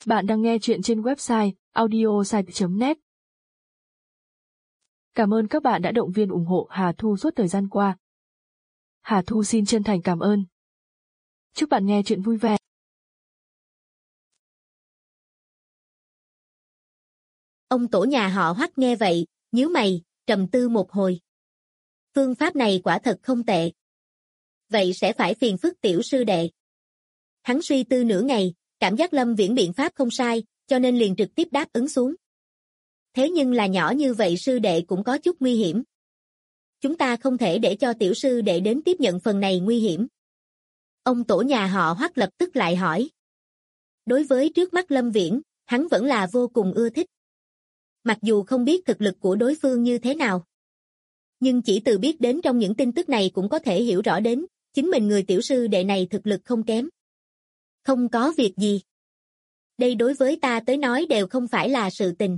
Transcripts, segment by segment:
Bạn đang nghe chuyện trên website audiosite.net. Cảm ơn các bạn đã động viên ủng hộ Hà Thu suốt thời gian qua. Hà Thu xin chân thành cảm ơn. Chúc bạn nghe chuyện vui vẻ. Ông tổ nhà họ Hoắc nghe vậy, nhíu mày, trầm tư một hồi. Phương pháp này quả thật không tệ. Vậy sẽ phải phiền phức tiểu sư đệ. Hắn suy tư nửa ngày, cảm giác Lâm Viễn biện pháp không sai, cho nên liền trực tiếp đáp ứng xuống. Thế nhưng là nhỏ như vậy sư đệ cũng có chút nguy hiểm. Chúng ta không thể để cho tiểu sư đệ đến tiếp nhận phần này nguy hiểm. Ông tổ nhà họ Hoắc lập tức lại hỏi. Đối với trước mắt Lâm Viễn, hắn vẫn là vô cùng ưa thích. Mặc dù không biết thực lực của đối phương như thế nào. Nhưng chỉ từ biết đến trong những tin tức này cũng có thể hiểu rõ đến, chính mình người tiểu sư đệ này thực lực không kém. Không có việc gì. Đây đối với ta tới nói đều không phải là sự tình.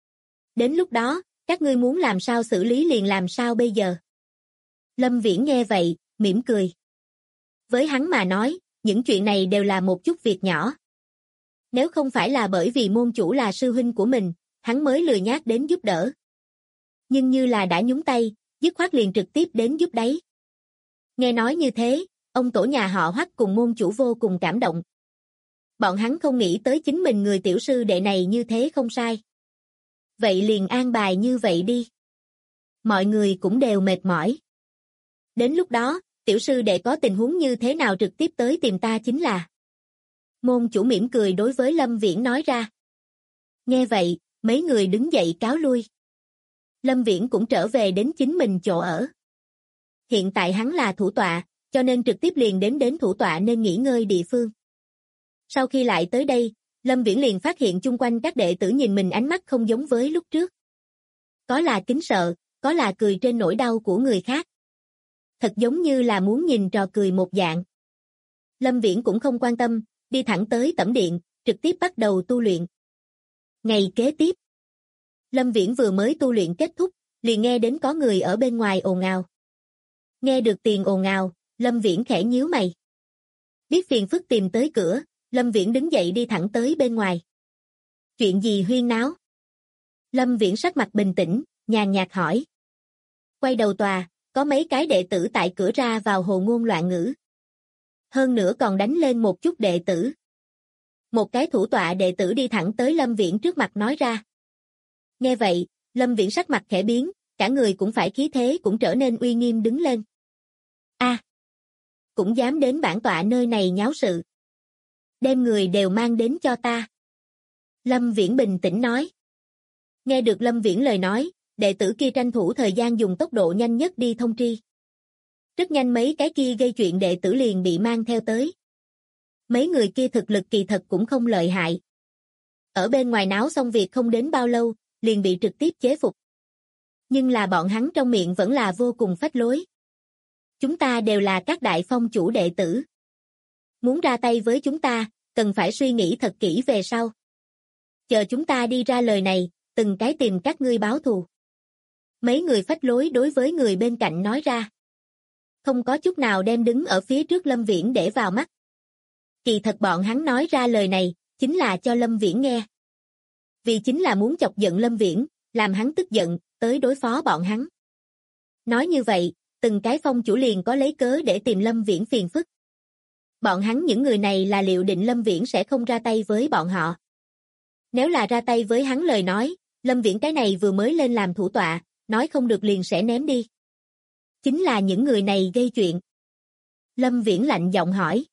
Đến lúc đó, các ngươi muốn làm sao xử lý liền làm sao bây giờ. Lâm Viễn nghe vậy, mỉm cười. Với hắn mà nói, những chuyện này đều là một chút việc nhỏ. Nếu không phải là bởi vì môn chủ là sư huynh của mình, hắn mới lười nhác đến giúp đỡ. Nhưng như là đã nhúng tay, dứt khoát liền trực tiếp đến giúp đấy. Nghe nói như thế, ông tổ nhà họ Hoắc cùng môn chủ vô cùng cảm động. Bọn hắn không nghĩ tới chính mình người tiểu sư đệ này như thế không sai. Vậy liền an bài như vậy đi. Mọi người cũng đều mệt mỏi. Đến lúc đó, tiểu sư đệ có tình huống như thế nào trực tiếp tới tìm ta chính là. Môn chủ mỉm cười đối với Lâm Viễn nói ra. Nghe vậy, mấy người đứng dậy cáo lui. Lâm Viễn cũng trở về đến chính mình chỗ ở. Hiện tại hắn là thủ tọa, cho nên trực tiếp liền đến thủ tọa nên nghỉ ngơi địa phương. Sau khi lại tới đây, Lâm Viễn liền phát hiện chung quanh các đệ tử nhìn mình ánh mắt không giống với lúc trước. Có là kính sợ, có là cười trên nỗi đau của người khác. Thật giống như là muốn nhìn trò cười một dạng. Lâm Viễn cũng không quan tâm, đi thẳng tới tẩm điện, trực tiếp bắt đầu tu luyện. Ngày kế tiếp, Lâm Viễn vừa mới tu luyện kết thúc, liền nghe đến có người ở bên ngoài ồn ào. Nghe được tiền ồn ào, Lâm Viễn khẽ nhíu mày. Biết phiền phức tìm tới cửa, Lâm Viễn đứng dậy đi thẳng tới bên ngoài. Chuyện gì huyên náo? Lâm Viễn sắc mặt bình tĩnh, nhàn nhạt hỏi. Quay đầu tòa, có mấy cái đệ tử tại cửa ra vào hồ ngôn loạn ngữ. Hơn nữa còn đánh lên một chút đệ tử. Một cái thủ tọa đệ tử đi thẳng tới Lâm Viễn trước mặt nói ra. Nghe vậy, Lâm Viễn sắc mặt khẽ biến, cả người cũng phải khí thế cũng trở nên uy nghiêm đứng lên. Cũng dám đến bản tọa nơi này nháo sự. Đem người đều mang đến cho ta. Lâm Viễn bình tĩnh nói. Nghe được Lâm Viễn lời nói, đệ tử kia tranh thủ thời gian dùng tốc độ nhanh nhất đi thông tri. Rất nhanh mấy cái kia gây chuyện đệ tử liền bị mang theo tới. Mấy người kia thực lực kỳ thật cũng không lợi hại. Ở bên ngoài náo xong việc không đến bao lâu, liền bị trực tiếp chế phục. Nhưng là bọn hắn trong miệng vẫn là vô cùng phách lối. Chúng ta đều là các đại phong chủ đệ tử. Muốn ra tay với chúng ta, cần phải suy nghĩ thật kỹ về sau. Chờ chúng ta đi ra lời này, từng cái tìm các ngươi báo thù. Mấy người phách lối đối với người bên cạnh nói ra. Không có chút nào đem đứng ở phía trước Lâm Viễn để vào mắt. Kỳ thật bọn hắn nói ra lời này, chính là cho Lâm Viễn nghe. Vì chính là muốn chọc giận Lâm Viễn, làm hắn tức giận, tới đối phó bọn hắn. Nói như vậy, từng cái phong chủ liền có lấy cớ để tìm Lâm Viễn phiền phức. Bọn hắn những người này là liệu định Lâm Viễn sẽ không ra tay với bọn họ. Nếu là ra tay với hắn lời nói, Lâm Viễn cái này vừa mới lên làm thủ tọa, nói không được liền sẽ ném đi. Chính là những người này gây chuyện. Lâm Viễn lạnh giọng hỏi.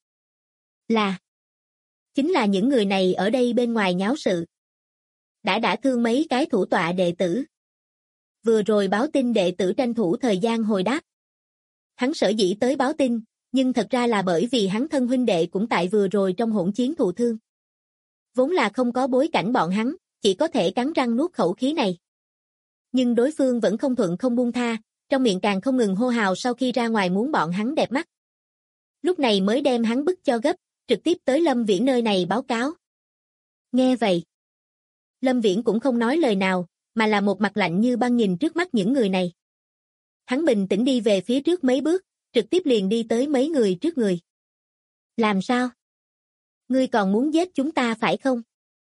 Chính là những người này ở đây bên ngoài nháo sự. Đã thương mấy cái thủ tọa đệ tử. Vừa rồi báo tin đệ tử tranh thủ thời gian hồi đáp. Hắn sở dĩ tới báo tin, nhưng thật ra là bởi vì hắn thân huynh đệ cũng tại vừa rồi trong hỗn chiến thụ thương. Vốn là không có bối cảnh bọn hắn, chỉ có thể cắn răng nuốt khẩu khí này. Nhưng đối phương vẫn không thuận không buông tha, trong miệng càng không ngừng hô hào sau khi ra ngoài muốn bọn hắn đẹp mắt. Lúc này mới đem hắn bức cho gấp, trực tiếp tới Lâm Viễn nơi này báo cáo. Nghe vậy, Lâm Viễn cũng không nói lời nào, mà là một mặt lạnh như băng nhìn trước mắt những người này. Hắn bình tĩnh đi về phía trước mấy bước, trực tiếp liền đi tới mấy người trước người. Làm sao? Ngươi còn muốn giết chúng ta phải không?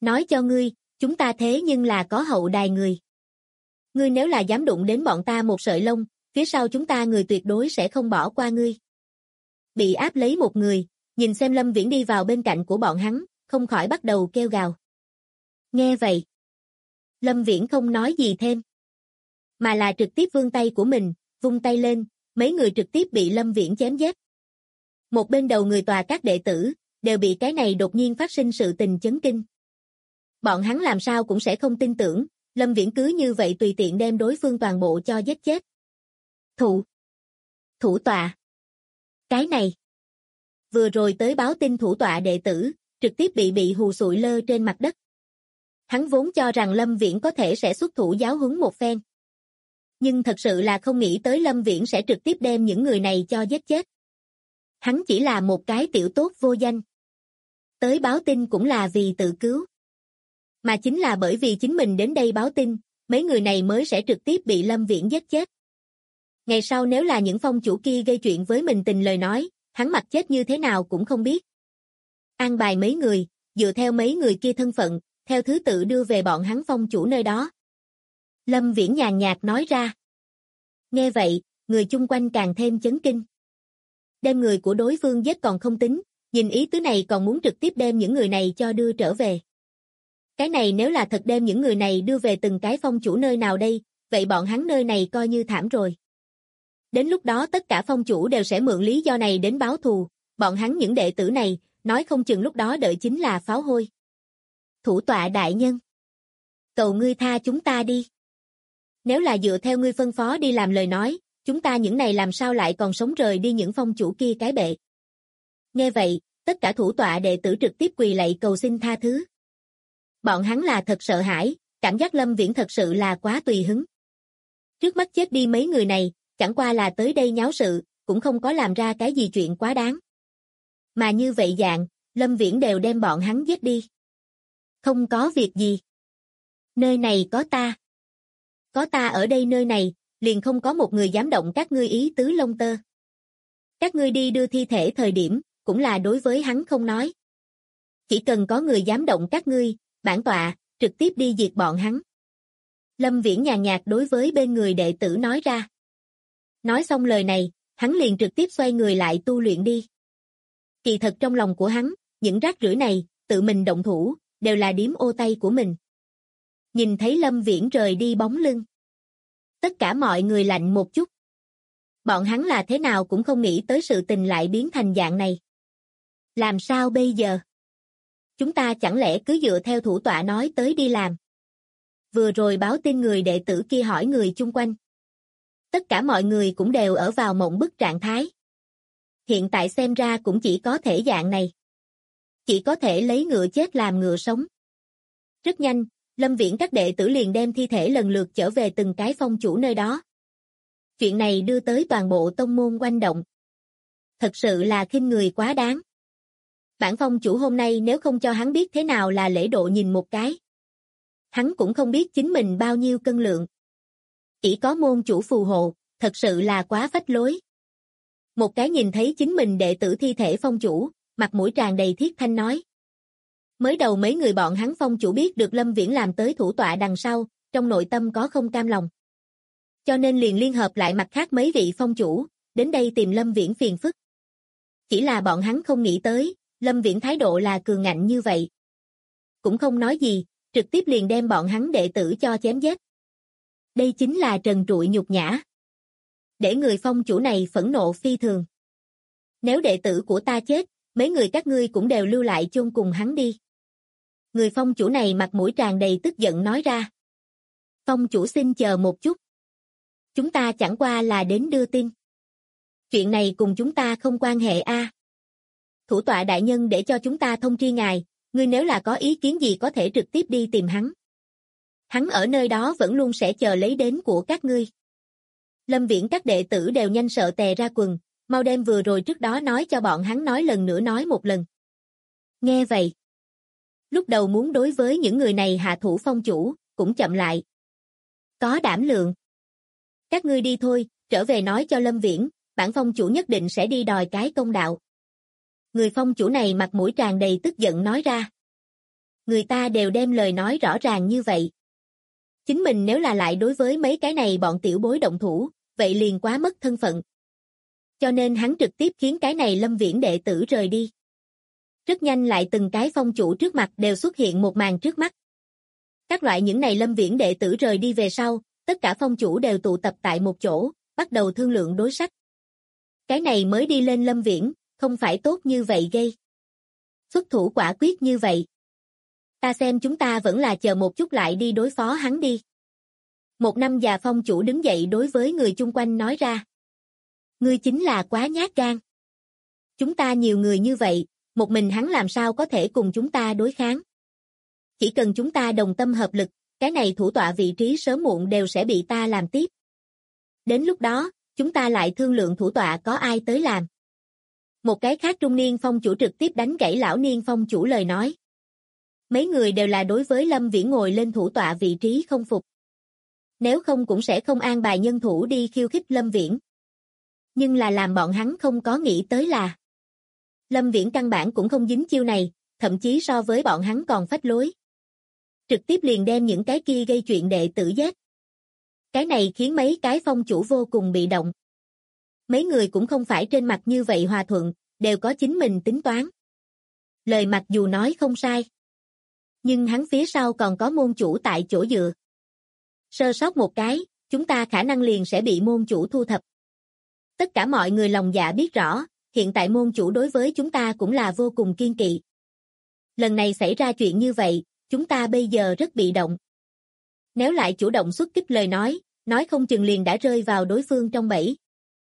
Nói cho ngươi, chúng ta thế nhưng là có hậu đài người. Ngươi nếu là dám đụng đến bọn ta một sợi lông, phía sau chúng ta người tuyệt đối sẽ không bỏ qua ngươi. Bị áp lấy một người, nhìn xem Lâm Viễn đi vào bên cạnh của bọn hắn, không khỏi bắt đầu kêu gào. Nghe vậy, Lâm Viễn không nói gì thêm, mà là trực tiếp vươn tay của mình, vung tay lên, mấy người trực tiếp bị Lâm Viễn chém giết. Một bên đầu người tòa các đệ tử, đều bị cái này đột nhiên phát sinh sự tình chấn kinh. Bọn hắn làm sao cũng sẽ không tin tưởng, Lâm Viễn cứ như vậy tùy tiện đem đối phương toàn bộ cho giết chết. Thủ tọa. Cái này. Vừa rồi tới báo tin thủ tọa đệ tử, trực tiếp bị hù sụi lơ trên mặt đất. Hắn vốn cho rằng Lâm Viễn có thể sẽ xuất thủ giáo huấn một phen. Nhưng thật sự là không nghĩ tới Lâm Viễn sẽ trực tiếp đem những người này cho giết chết. Hắn chỉ là một cái tiểu tốt vô danh. Tới báo tin cũng là vì tự cứu. Mà chính là bởi vì chính mình đến đây báo tin, mấy người này mới sẽ trực tiếp bị Lâm Viễn giết chết. Ngày sau nếu là những phong chủ kia gây chuyện với mình tình lời nói, hắn mặc chết như thế nào cũng không biết. An bài mấy người, dựa theo mấy người kia thân phận, theo thứ tự đưa về bọn hắn phong chủ nơi đó. Lâm Viễn nhàn nhạt nói ra. Nghe vậy, người chung quanh càng thêm chấn kinh. Đem người của đối phương giết còn không tính, nhìn ý tứ này còn muốn trực tiếp đem những người này cho đưa trở về. Cái này nếu là thật đem những người này đưa về từng cái phong chủ nơi nào đây, vậy bọn hắn nơi này coi như thảm rồi. Đến lúc đó tất cả phong chủ đều sẽ mượn lý do này đến báo thù, bọn hắn những đệ tử này, nói không chừng lúc đó đợi chính là pháo hôi. Thủ tọa đại nhân. Cầu ngươi tha chúng ta đi. Nếu là dựa theo ngươi phân phó đi làm lời nói, chúng ta những này làm sao lại còn sống rời đi những phong chủ kia cái bệ. Nghe vậy, tất cả thủ tọa đệ tử trực tiếp quỳ lạy cầu xin tha thứ. Bọn hắn là thật sợ hãi, cảm giác Lâm Viễn thật sự là quá tùy hứng. Trước mắt chết đi mấy người này, chẳng qua là tới đây nháo sự, cũng không có làm ra cái gì chuyện quá đáng. Mà như vậy dạng, Lâm Viễn đều đem bọn hắn giết đi. Không có việc gì. Nơi này có ta. Có ta ở đây nơi này, liền không có một người dám động các ngươi ý tứ lông tơ. Các ngươi đi đưa thi thể thời điểm, cũng là đối với hắn không nói. Chỉ cần có người dám động các ngươi, bản tọa, trực tiếp đi diệt bọn hắn. Lâm Viễn nhàn nhạt đối với bên người đệ tử nói ra. Nói xong lời này, hắn liền trực tiếp xoay người lại tu luyện đi. Kỳ thật trong lòng của hắn, những rác rưởi này, tự mình động thủ, đều là điếm ô tay của mình. Nhìn thấy Lâm Viễn rời đi bóng lưng. Tất cả mọi người lạnh một chút. Bọn hắn là thế nào cũng không nghĩ tới sự tình lại biến thành dạng này. Làm sao bây giờ? Chúng ta chẳng lẽ cứ dựa theo thủ tọa nói tới đi làm? Vừa rồi báo tin người đệ tử kia hỏi người chung quanh. Tất cả mọi người cũng đều ở vào mộng bức trạng thái. Hiện tại xem ra cũng chỉ có thể dạng này. Chỉ có thể lấy ngựa chết làm ngựa sống. Rất nhanh, Lâm Viễn các đệ tử liền đem thi thể lần lượt trở về từng cái phong chủ nơi đó. Chuyện này đưa tới toàn bộ tông môn oanh động. Thật sự là khinh người quá đáng. Bản phong chủ hôm nay nếu không cho hắn biết thế nào là lễ độ nhìn một cái. Hắn cũng không biết chính mình bao nhiêu cân lượng. Chỉ có môn chủ phù hộ, thật sự là quá phách lối. Một cái nhìn thấy chính mình đệ tử thi thể phong chủ, mặt mũi tràn đầy thiết thanh nói. Mới đầu mấy người bọn hắn phong chủ biết được Lâm Viễn làm tới thủ tọa đằng sau, trong nội tâm có không cam lòng. Cho nên liền liên hợp lại mặt khác mấy vị phong chủ, đến đây tìm Lâm Viễn phiền phức. Chỉ là bọn hắn không nghĩ tới, Lâm Viễn thái độ là cường ngạnh như vậy. Cũng không nói gì, trực tiếp liền đem bọn hắn đệ tử cho chém giết. Đây chính là trần trụi nhục nhã. Để người phong chủ này phẫn nộ phi thường. Nếu đệ tử của ta chết, mấy người các ngươi cũng đều lưu lại chôn cùng hắn đi. Người phong chủ này mặt mũi tràn đầy tức giận nói ra. Phong chủ xin chờ một chút. Chúng ta chẳng qua là đến đưa tin. Chuyện này cùng chúng ta không quan hệ a. Thủ tọa đại nhân để cho chúng ta thông tri ngài, ngươi nếu là có ý kiến gì có thể trực tiếp đi tìm hắn. Hắn ở nơi đó vẫn luôn sẽ chờ lấy đến của các ngươi. Lâm Viễn các đệ tử đều nhanh sợ tè ra quần, mau đem vừa rồi trước đó nói cho bọn hắn nói lần nữa nói một lần. Nghe vậy. Lúc đầu muốn đối với những người này hạ thủ phong chủ, cũng chậm lại. Có đảm lượng. Các ngươi đi thôi, trở về nói cho Lâm Viễn, bản phong chủ nhất định sẽ đi đòi cái công đạo. Người phong chủ này mặt mũi tràn đầy tức giận nói ra. Người ta đều đem lời nói rõ ràng như vậy. Chính mình nếu là lại đối với mấy cái này bọn tiểu bối động thủ, vậy liền quá mất thân phận. Cho nên hắn trực tiếp khiến cái này Lâm Viễn đệ tử rời đi. Rất nhanh lại từng cái phong chủ trước mặt đều xuất hiện một màn trước mắt. Các loại những này Lâm Viễn đệ tử rời đi về sau, tất cả phong chủ đều tụ tập tại một chỗ, bắt đầu thương lượng đối sách. Cái này mới đi lên Lâm Viễn, không phải tốt như vậy gây. Xuất thủ quả quyết như vậy. Ta xem chúng ta vẫn là chờ một chút lại đi đối phó hắn đi. Một năm già phong chủ đứng dậy đối với người chung quanh nói ra. Ngươi chính là quá nhát gan. Chúng ta nhiều người như vậy, một mình hắn làm sao có thể cùng chúng ta đối kháng. Chỉ cần chúng ta đồng tâm hợp lực, cái này thủ tọa vị trí sớm muộn đều sẽ bị ta làm tiếp. Đến lúc đó, chúng ta lại thương lượng thủ tọa có ai tới làm. Một cái khác trung niên phong chủ trực tiếp đánh gãy lão niên phong chủ lời nói. Mấy người đều là đối với Lâm Viễn ngồi lên thủ tọa vị trí không phục. Nếu không cũng sẽ không an bài nhân thủ đi khiêu khích Lâm Viễn. Nhưng là làm bọn hắn không có nghĩ tới là Lâm Viễn căn bản cũng không dính chiêu này, thậm chí so với bọn hắn còn phách lối. Trực tiếp liền đem những cái kia gây chuyện đệ tử giết. Cái này khiến mấy cái phong chủ vô cùng bị động. Mấy người cũng không phải trên mặt như vậy hòa thuận, đều có chính mình tính toán. Lời mặc dù nói không sai, nhưng hắn phía sau còn có môn chủ tại chỗ dựa. Sơ sót một cái, chúng ta khả năng liền sẽ bị môn chủ thu thập. Tất cả mọi người lòng dạ biết rõ, hiện tại môn chủ đối với chúng ta cũng là vô cùng kiên kỵ. Lần này xảy ra chuyện như vậy, chúng ta bây giờ rất bị động. Nếu lại chủ động xuất kích lời nói không chừng liền đã rơi vào đối phương trong bẫy.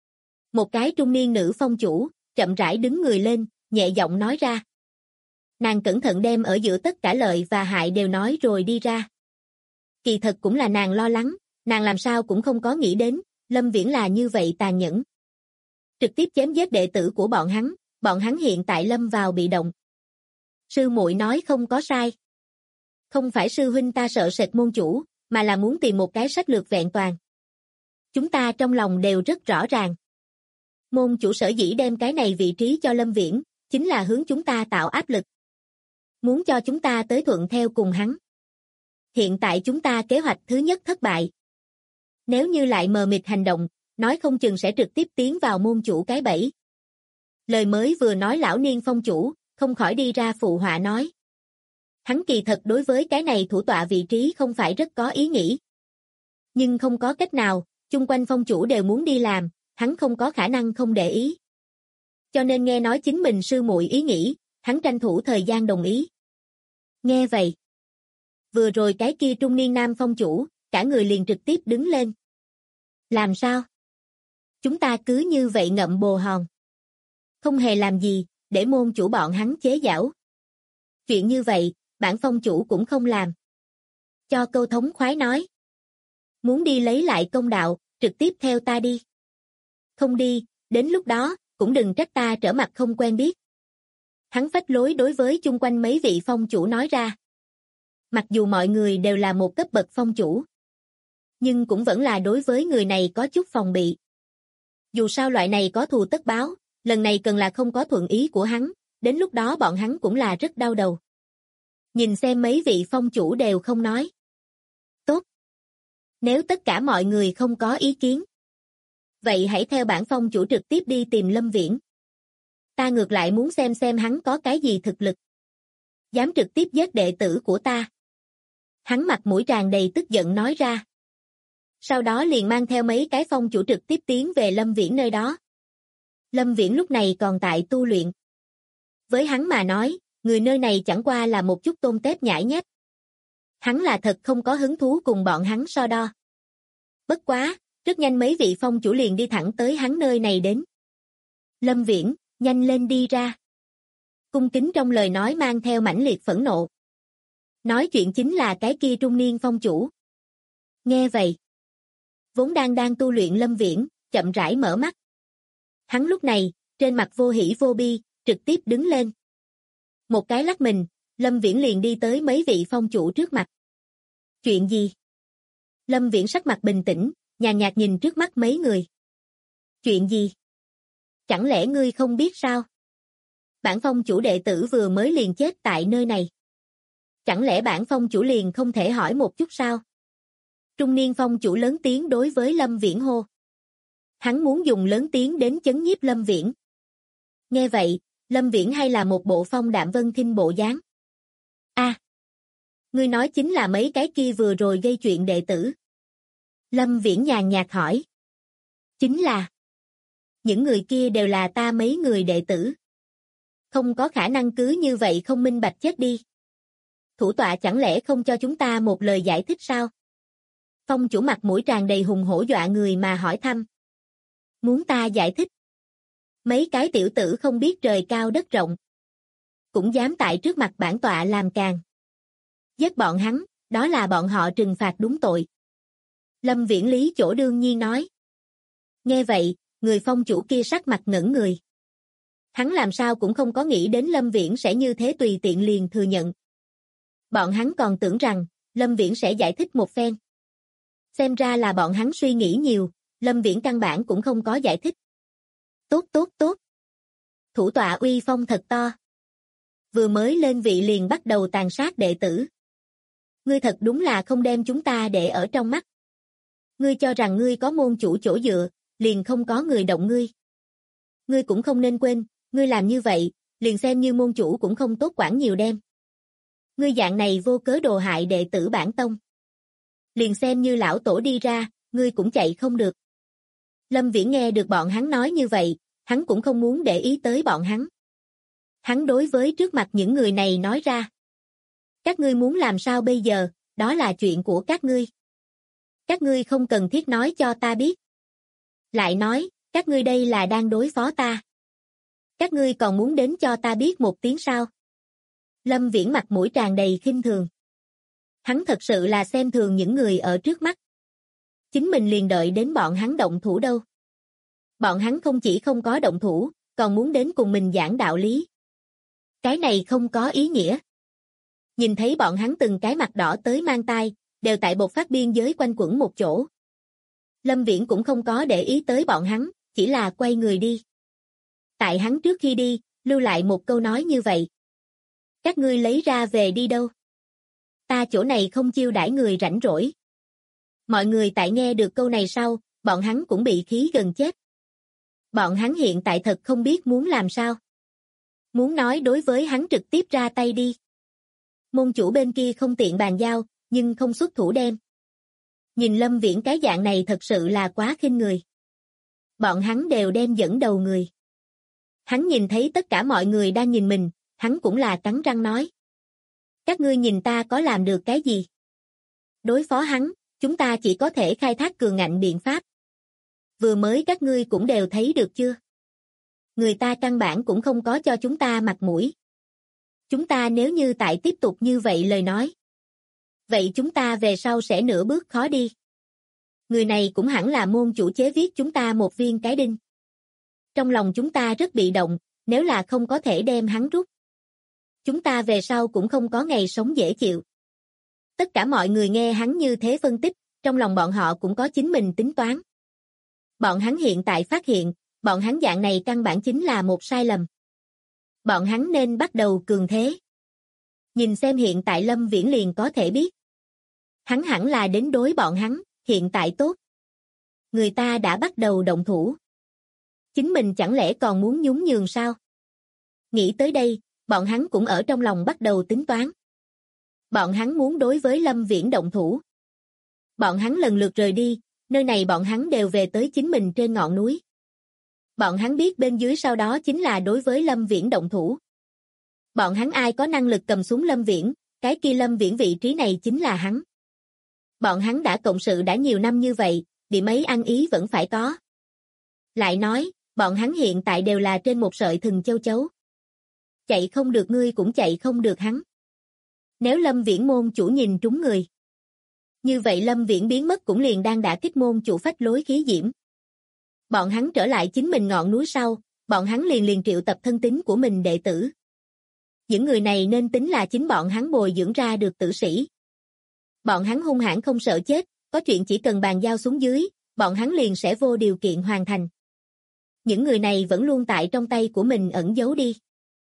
Một cái trung niên nữ phong chủ, chậm rãi đứng người lên, nhẹ giọng nói ra. Nàng cẩn thận đem ở giữa tất cả lợi và hại đều nói rồi đi ra. Kỳ thật cũng là nàng lo lắng, nàng làm sao cũng không có nghĩ đến, Lâm Viễn là như vậy tàn nhẫn. Trực tiếp chém giết đệ tử của bọn hắn hiện tại lâm vào bị động. Sư muội nói không có sai. Không phải sư huynh ta sợ sệt môn chủ, mà là muốn tìm một cái sách lược vẹn toàn. Chúng ta trong lòng đều rất rõ ràng. Môn chủ sở dĩ đem cái này vị trí cho Lâm Viễn, chính là hướng chúng ta tạo áp lực. Muốn cho chúng ta tới thuận theo cùng hắn. Hiện tại chúng ta kế hoạch thứ nhất thất bại. Nếu như lại mờ mịt hành động, nói không chừng sẽ trực tiếp tiến vào môn chủ cái bẫy. Lời mới vừa nói lão niên phong chủ, không khỏi đi ra phụ họa nói. Hắn kỳ thật đối với cái này thủ tọa vị trí không phải rất có ý nghĩ. Nhưng không có cách nào, chung quanh phong chủ đều muốn đi làm, hắn không có khả năng không để ý. Cho nên nghe nói chính mình sư muội ý nghĩ, hắn tranh thủ thời gian đồng ý. Nghe vậy. Vừa rồi cái kia trung niên nam phong chủ, cả người liền trực tiếp đứng lên. Làm sao? Chúng ta cứ như vậy ngậm bồ hòn. Không hề làm gì, để môn chủ bọn hắn chế giễu. Chuyện như vậy, bản phong chủ cũng không làm. Cho câu thống khoái nói. Muốn đi lấy lại công đạo, trực tiếp theo ta đi. Không đi, đến lúc đó, cũng đừng trách ta trở mặt không quen biết. Hắn phách lối đối với chung quanh mấy vị phong chủ nói ra. Mặc dù mọi người đều là một cấp bậc phong chủ, nhưng cũng vẫn là đối với người này có chút phòng bị. Dù sao loại này có thù tất báo, lần này cần là không có thuận ý của hắn, đến lúc đó bọn hắn cũng là rất đau đầu. Nhìn xem mấy vị phong chủ đều không nói. Tốt. Nếu tất cả mọi người không có ý kiến, vậy hãy theo bản phong chủ trực tiếp đi tìm Lâm Viễn. Ta ngược lại muốn xem hắn có cái gì thực lực. Dám trực tiếp giết đệ tử của ta. Hắn mặt mũi tràn đầy tức giận nói ra. Sau đó liền mang theo mấy cái phong chủ trực tiếp tiến về Lâm Viễn nơi đó. Lâm Viễn lúc này còn tại tu luyện. Với hắn mà nói, người nơi này chẳng qua là một chút tôm tép nhãi nhép. Hắn là thật không có hứng thú cùng bọn hắn so đo. Bất quá, rất nhanh mấy vị phong chủ liền đi thẳng tới hắn nơi này đến. Lâm Viễn, nhanh lên đi ra. Cung kính trong lời nói mang theo mãnh liệt phẫn nộ. Nói chuyện chính là cái kia trung niên phong chủ. Nghe vậy. Vốn đang tu luyện Lâm Viễn, chậm rãi mở mắt. Hắn lúc này, trên mặt vô hỉ vô bi, trực tiếp đứng lên. Một cái lắc mình, Lâm Viễn liền đi tới mấy vị phong chủ trước mặt. Chuyện gì? Lâm Viễn sắc mặt bình tĩnh, nhàn nhạt nhìn trước mắt mấy người. Chuyện gì? Chẳng lẽ ngươi không biết sao? Bản phong chủ đệ tử vừa mới liền chết tại nơi này. Chẳng lẽ bản phong chủ liền không thể hỏi một chút sao? Trung niên phong chủ lớn tiếng đối với Lâm Viễn hô. Hắn muốn dùng lớn tiếng đến chấn nhiếp Lâm Viễn. Nghe vậy, Lâm Viễn hay là một bộ phong đạm vân khinh bộ dáng. Ngươi nói chính là mấy cái kia vừa rồi gây chuyện đệ tử. Lâm Viễn nhàn nhạt hỏi. Chính là. Những người kia đều là ta mấy người đệ tử. Không có khả năng cứ như vậy không minh bạch chết đi. Thủ tọa chẳng lẽ không cho chúng ta một lời giải thích sao? Phong chủ mặt mũi tràn đầy hùng hổ dọa người mà hỏi thăm. Muốn ta giải thích? Mấy cái tiểu tử không biết trời cao đất rộng. Cũng dám tại trước mặt bản tọa làm càn. Giết bọn hắn, đó là bọn họ trừng phạt đúng tội. Lâm Viễn lý chỗ đương nhiên nói. Nghe vậy, người phong chủ kia sắc mặt ngẩn người. Hắn làm sao cũng không có nghĩ đến Lâm Viễn sẽ như thế tùy tiện liền thừa nhận. Bọn hắn còn tưởng rằng, Lâm Viễn sẽ giải thích một phen. Xem ra là bọn hắn suy nghĩ nhiều, Lâm Viễn căn bản cũng không có giải thích. Tốt. Thủ tọa uy phong thật to. Vừa mới lên vị liền bắt đầu tàn sát đệ tử. Ngươi thật đúng là không đem chúng ta để ở trong mắt. Ngươi cho rằng ngươi có môn chủ chỗ dựa, liền không có người động ngươi. Ngươi cũng không nên quên, ngươi làm như vậy, liền xem như môn chủ cũng không tốt quản nhiều đem. Ngươi dạng này vô cớ đồ hại đệ tử bản tông. Liền xem như lão tổ đi ra, ngươi cũng chạy không được. Lâm Viễn nghe được bọn hắn nói như vậy, hắn cũng không muốn để ý tới bọn hắn. Hắn đối với trước mặt những người này nói ra. Các ngươi muốn làm sao bây giờ, đó là chuyện của các ngươi. Các ngươi không cần thiết nói cho ta biết. Lại nói, các ngươi đây là đang đối phó ta. Các ngươi còn muốn đến cho ta biết một tiếng sao? Lâm Viễn mặt mũi tràn đầy khinh thường. Hắn thật sự là xem thường những người ở trước mắt. Chính mình liền đợi đến bọn hắn động thủ đâu. Bọn hắn không chỉ không có động thủ, còn muốn đến cùng mình giảng đạo lý. Cái này không có ý nghĩa. Nhìn thấy bọn hắn từng cái mặt đỏ tới mang tai, đều tại bộc phát biên giới quanh quẩn một chỗ. Lâm Viễn cũng không có để ý tới bọn hắn, chỉ là quay người đi. Tại hắn trước khi đi, lưu lại một câu nói như vậy. Các ngươi lấy ra về đi đâu? Ta chỗ này không chiêu đãi người rảnh rỗi. Mọi người tại nghe được câu này sau, bọn hắn cũng bị khí gần chết. Bọn hắn hiện tại thật không biết muốn làm sao. Muốn nói đối với hắn trực tiếp ra tay đi. Môn chủ bên kia không tiện bàn giao, nhưng không xuất thủ đem. Nhìn Lâm Viễn cái dạng này thật sự là quá khinh người. Bọn hắn đều đem dẫn đầu người. Hắn nhìn thấy tất cả mọi người đang nhìn mình, hắn cũng là cắn răng nói. Các ngươi nhìn ta có làm được cái gì? Đối phó hắn, chúng ta chỉ có thể khai thác cường ngạnh biện pháp. Vừa mới các ngươi cũng đều thấy được chưa? Người ta căn bản cũng không có cho chúng ta mặt mũi. Chúng ta nếu như tại tiếp tục như vậy lời nói. Vậy chúng ta về sau sẽ nửa bước khó đi. Người này cũng hẳn là môn chủ chế viết chúng ta một viên cái đinh. Trong lòng chúng ta rất bị động, nếu là không có thể đem hắn rút. Chúng ta về sau cũng không có ngày sống dễ chịu. Tất cả mọi người nghe hắn như thế phân tích, trong lòng bọn họ cũng có chính mình tính toán. Bọn hắn hiện tại phát hiện, bọn hắn dạng này căn bản chính là một sai lầm. Bọn hắn nên bắt đầu cường thế. Nhìn xem hiện tại Lâm Viễn liền có thể biết. Hắn hẳn là đến đối bọn hắn, hiện tại tốt. Người ta đã bắt đầu động thủ. Chính mình chẳng lẽ còn muốn nhún nhường sao? Nghĩ tới đây, bọn hắn cũng ở trong lòng bắt đầu tính toán. Bọn hắn muốn đối với Lâm Viễn động thủ. Bọn hắn lần lượt rời đi, nơi này bọn hắn đều về tới chính mình trên ngọn núi. Bọn hắn biết bên dưới sau đó chính là đối với Lâm Viễn động thủ. Bọn hắn ai có năng lực cầm súng Lâm Viễn, cái kia Lâm Viễn vị trí này chính là hắn. Bọn hắn đã cộng sự đã nhiều năm như vậy, điểm ấy ăn ý vẫn phải có. Lại nói, bọn hắn hiện tại đều là trên một sợi thừng châu chấu. Chạy không được ngươi cũng chạy không được hắn. Nếu Lâm Viễn môn chủ nhìn trúng người. Như vậy Lâm Viễn biến mất cũng liền đang đả kích môn chủ phách lối khí diễm. Bọn hắn trở lại chính mình ngọn núi sau, bọn hắn liền triệu tập thân tín của mình đệ tử. Những người này nên tính là chính bọn hắn bồi dưỡng ra được tử sĩ. Bọn hắn hung hãn không sợ chết, có chuyện chỉ cần bàn giao xuống dưới, bọn hắn liền sẽ vô điều kiện hoàn thành. Những người này vẫn luôn tại trong tay của mình ẩn giấu đi.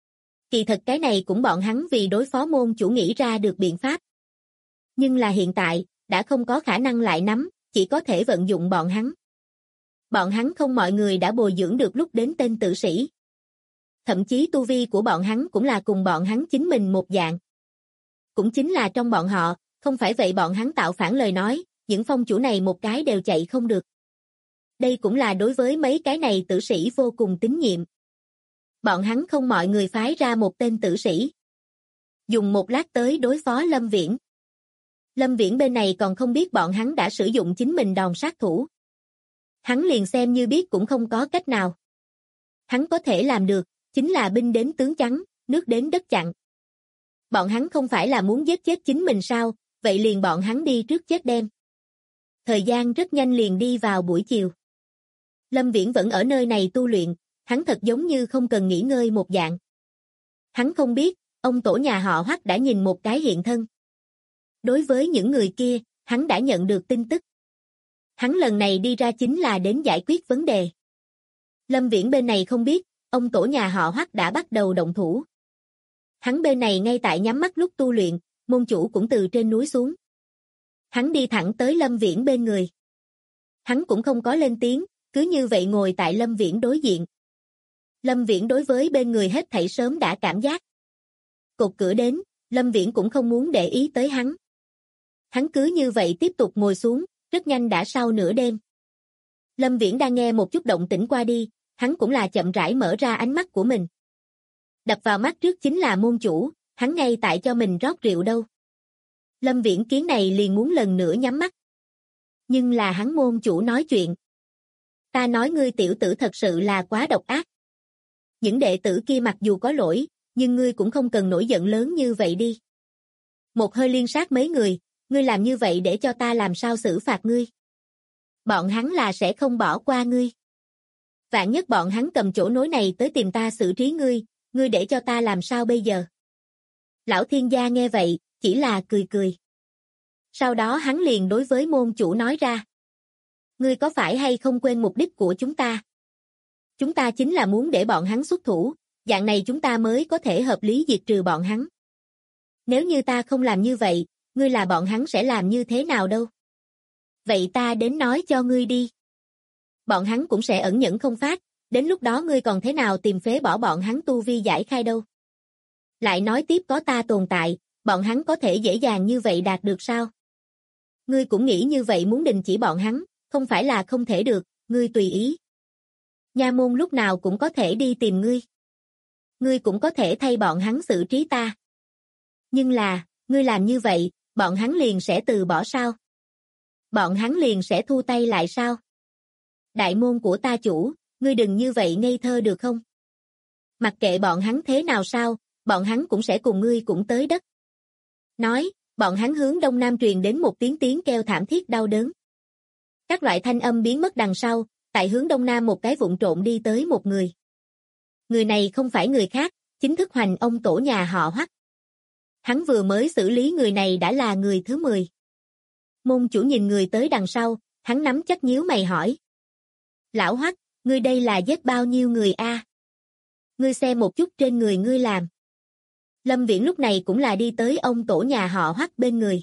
Kỳ thật cái này cũng bọn hắn vì đối phó môn chủ nghĩ ra được biện pháp. Nhưng là hiện tại, đã không có khả năng lại nắm, chỉ có thể vận dụng bọn hắn. Bọn hắn không mọi người đã bồi dưỡng được lúc đến tên tử sĩ. Thậm chí tu vi của bọn hắn cũng là cùng bọn hắn chính mình một dạng. Cũng chính là trong bọn họ, không phải vậy bọn hắn tạo phản lời nói, những phong chủ này một cái đều chạy không được. Đây cũng là đối với mấy cái này tử sĩ vô cùng tín nhiệm. Bọn hắn không mọi người phái ra một tên tử sĩ. Dùng một lát tới đối phó Lâm Viễn. Lâm Viễn bên này còn không biết bọn hắn đã sử dụng chính mình đòn sát thủ. Hắn liền xem như biết cũng không có cách nào. Hắn có thể làm được, chính là binh đến tướng chắn, nước đến đất chặn. Bọn hắn không phải là muốn giết chết chính mình sao, vậy liền bọn hắn đi trước chết đem. Thời gian rất nhanh liền đi vào buổi chiều. Lâm Viễn vẫn ở nơi này tu luyện, hắn thật giống như không cần nghỉ ngơi một dạng. Hắn không biết, ông tổ nhà họ Hoắc đã nhìn một cái hiện thân. Đối với những người kia, hắn đã nhận được tin tức. Hắn lần này đi ra chính là đến giải quyết vấn đề. Lâm Viễn bên này không biết, ông tổ nhà họ Hoắc đã bắt đầu động thủ. Hắn bên này ngay tại nhắm mắt lúc tu luyện, môn chủ cũng từ trên núi xuống. Hắn đi thẳng tới Lâm Viễn bên người. Hắn cũng không có lên tiếng, cứ như vậy ngồi tại Lâm Viễn đối diện. Lâm Viễn đối với bên người hết thảy sớm đã cảm giác. Cột cửa đến, Lâm Viễn cũng không muốn để ý tới hắn. Hắn cứ như vậy tiếp tục ngồi xuống, rất nhanh đã sau nửa đêm. Lâm Viễn đang nghe một chút động tĩnh qua đi, hắn cũng là chậm rãi mở ra ánh mắt của mình. Đập vào mắt trước chính là môn chủ, hắn ngay tại cho mình rót rượu đâu. Lâm Viễn kiến này liền muốn lần nữa nhắm mắt. Nhưng là hắn môn chủ nói chuyện. Ta nói ngươi tiểu tử thật sự là quá độc ác. Những đệ tử kia mặc dù có lỗi, nhưng ngươi cũng không cần nổi giận lớn như vậy đi. Một hơi liên sát mấy người, ngươi làm như vậy để cho ta làm sao xử phạt ngươi. Bọn hắn là sẽ không bỏ qua ngươi. Vạn nhất bọn hắn cầm chỗ nối này tới tìm ta xử trí ngươi, ngươi để cho ta làm sao bây giờ? Lão thiên gia nghe vậy, chỉ là cười cười. Sau đó hắn liền đối với môn chủ nói ra. Ngươi có phải hay không quên mục đích của chúng ta? Chúng ta chính là muốn để bọn hắn xuất thủ, dạng này chúng ta mới có thể hợp lý diệt trừ bọn hắn. Nếu như ta không làm như vậy, ngươi là bọn hắn sẽ làm như thế nào đâu? Vậy ta đến nói cho ngươi đi. Bọn hắn cũng sẽ ẩn nhẫn không phát, đến lúc đó ngươi còn thế nào tìm phế bỏ bọn hắn tu vi giải khai đâu? Lại nói tiếp có ta tồn tại, bọn hắn có thể dễ dàng như vậy đạt được sao? Ngươi cũng nghĩ như vậy muốn đình chỉ bọn hắn, không phải là không thể được, ngươi tùy ý. Nha môn lúc nào cũng có thể đi tìm ngươi. Ngươi cũng có thể thay bọn hắn xử trí ta. Nhưng là, ngươi làm như vậy, bọn hắn liền sẽ từ bỏ sao? Bọn hắn liền sẽ thu tay lại sao? Đại môn của ta chủ, ngươi đừng như vậy ngây thơ được không? Mặc kệ bọn hắn thế nào sao, bọn hắn cũng sẽ cùng ngươi cũng tới đất. Nói, bọn hắn hướng đông nam truyền đến một tiếng kêu thảm thiết đau đớn. Các loại thanh âm biến mất đằng sau, tại hướng đông nam một cái vụn trộn đi tới một người. Người này không phải người khác, chính thức hoành ông tổ nhà họ Hoắc. Hắn vừa mới xử lý người này đã là người thứ 10. Môn chủ nhìn người tới đằng sau, hắn nắm chắc nhíu mày hỏi. Lão Hoắc, ngươi đây là giết bao nhiêu người a? Ngươi xem một chút trên người ngươi làm. Lâm Viễn lúc này cũng là đi tới ông tổ nhà họ Hoắc bên người.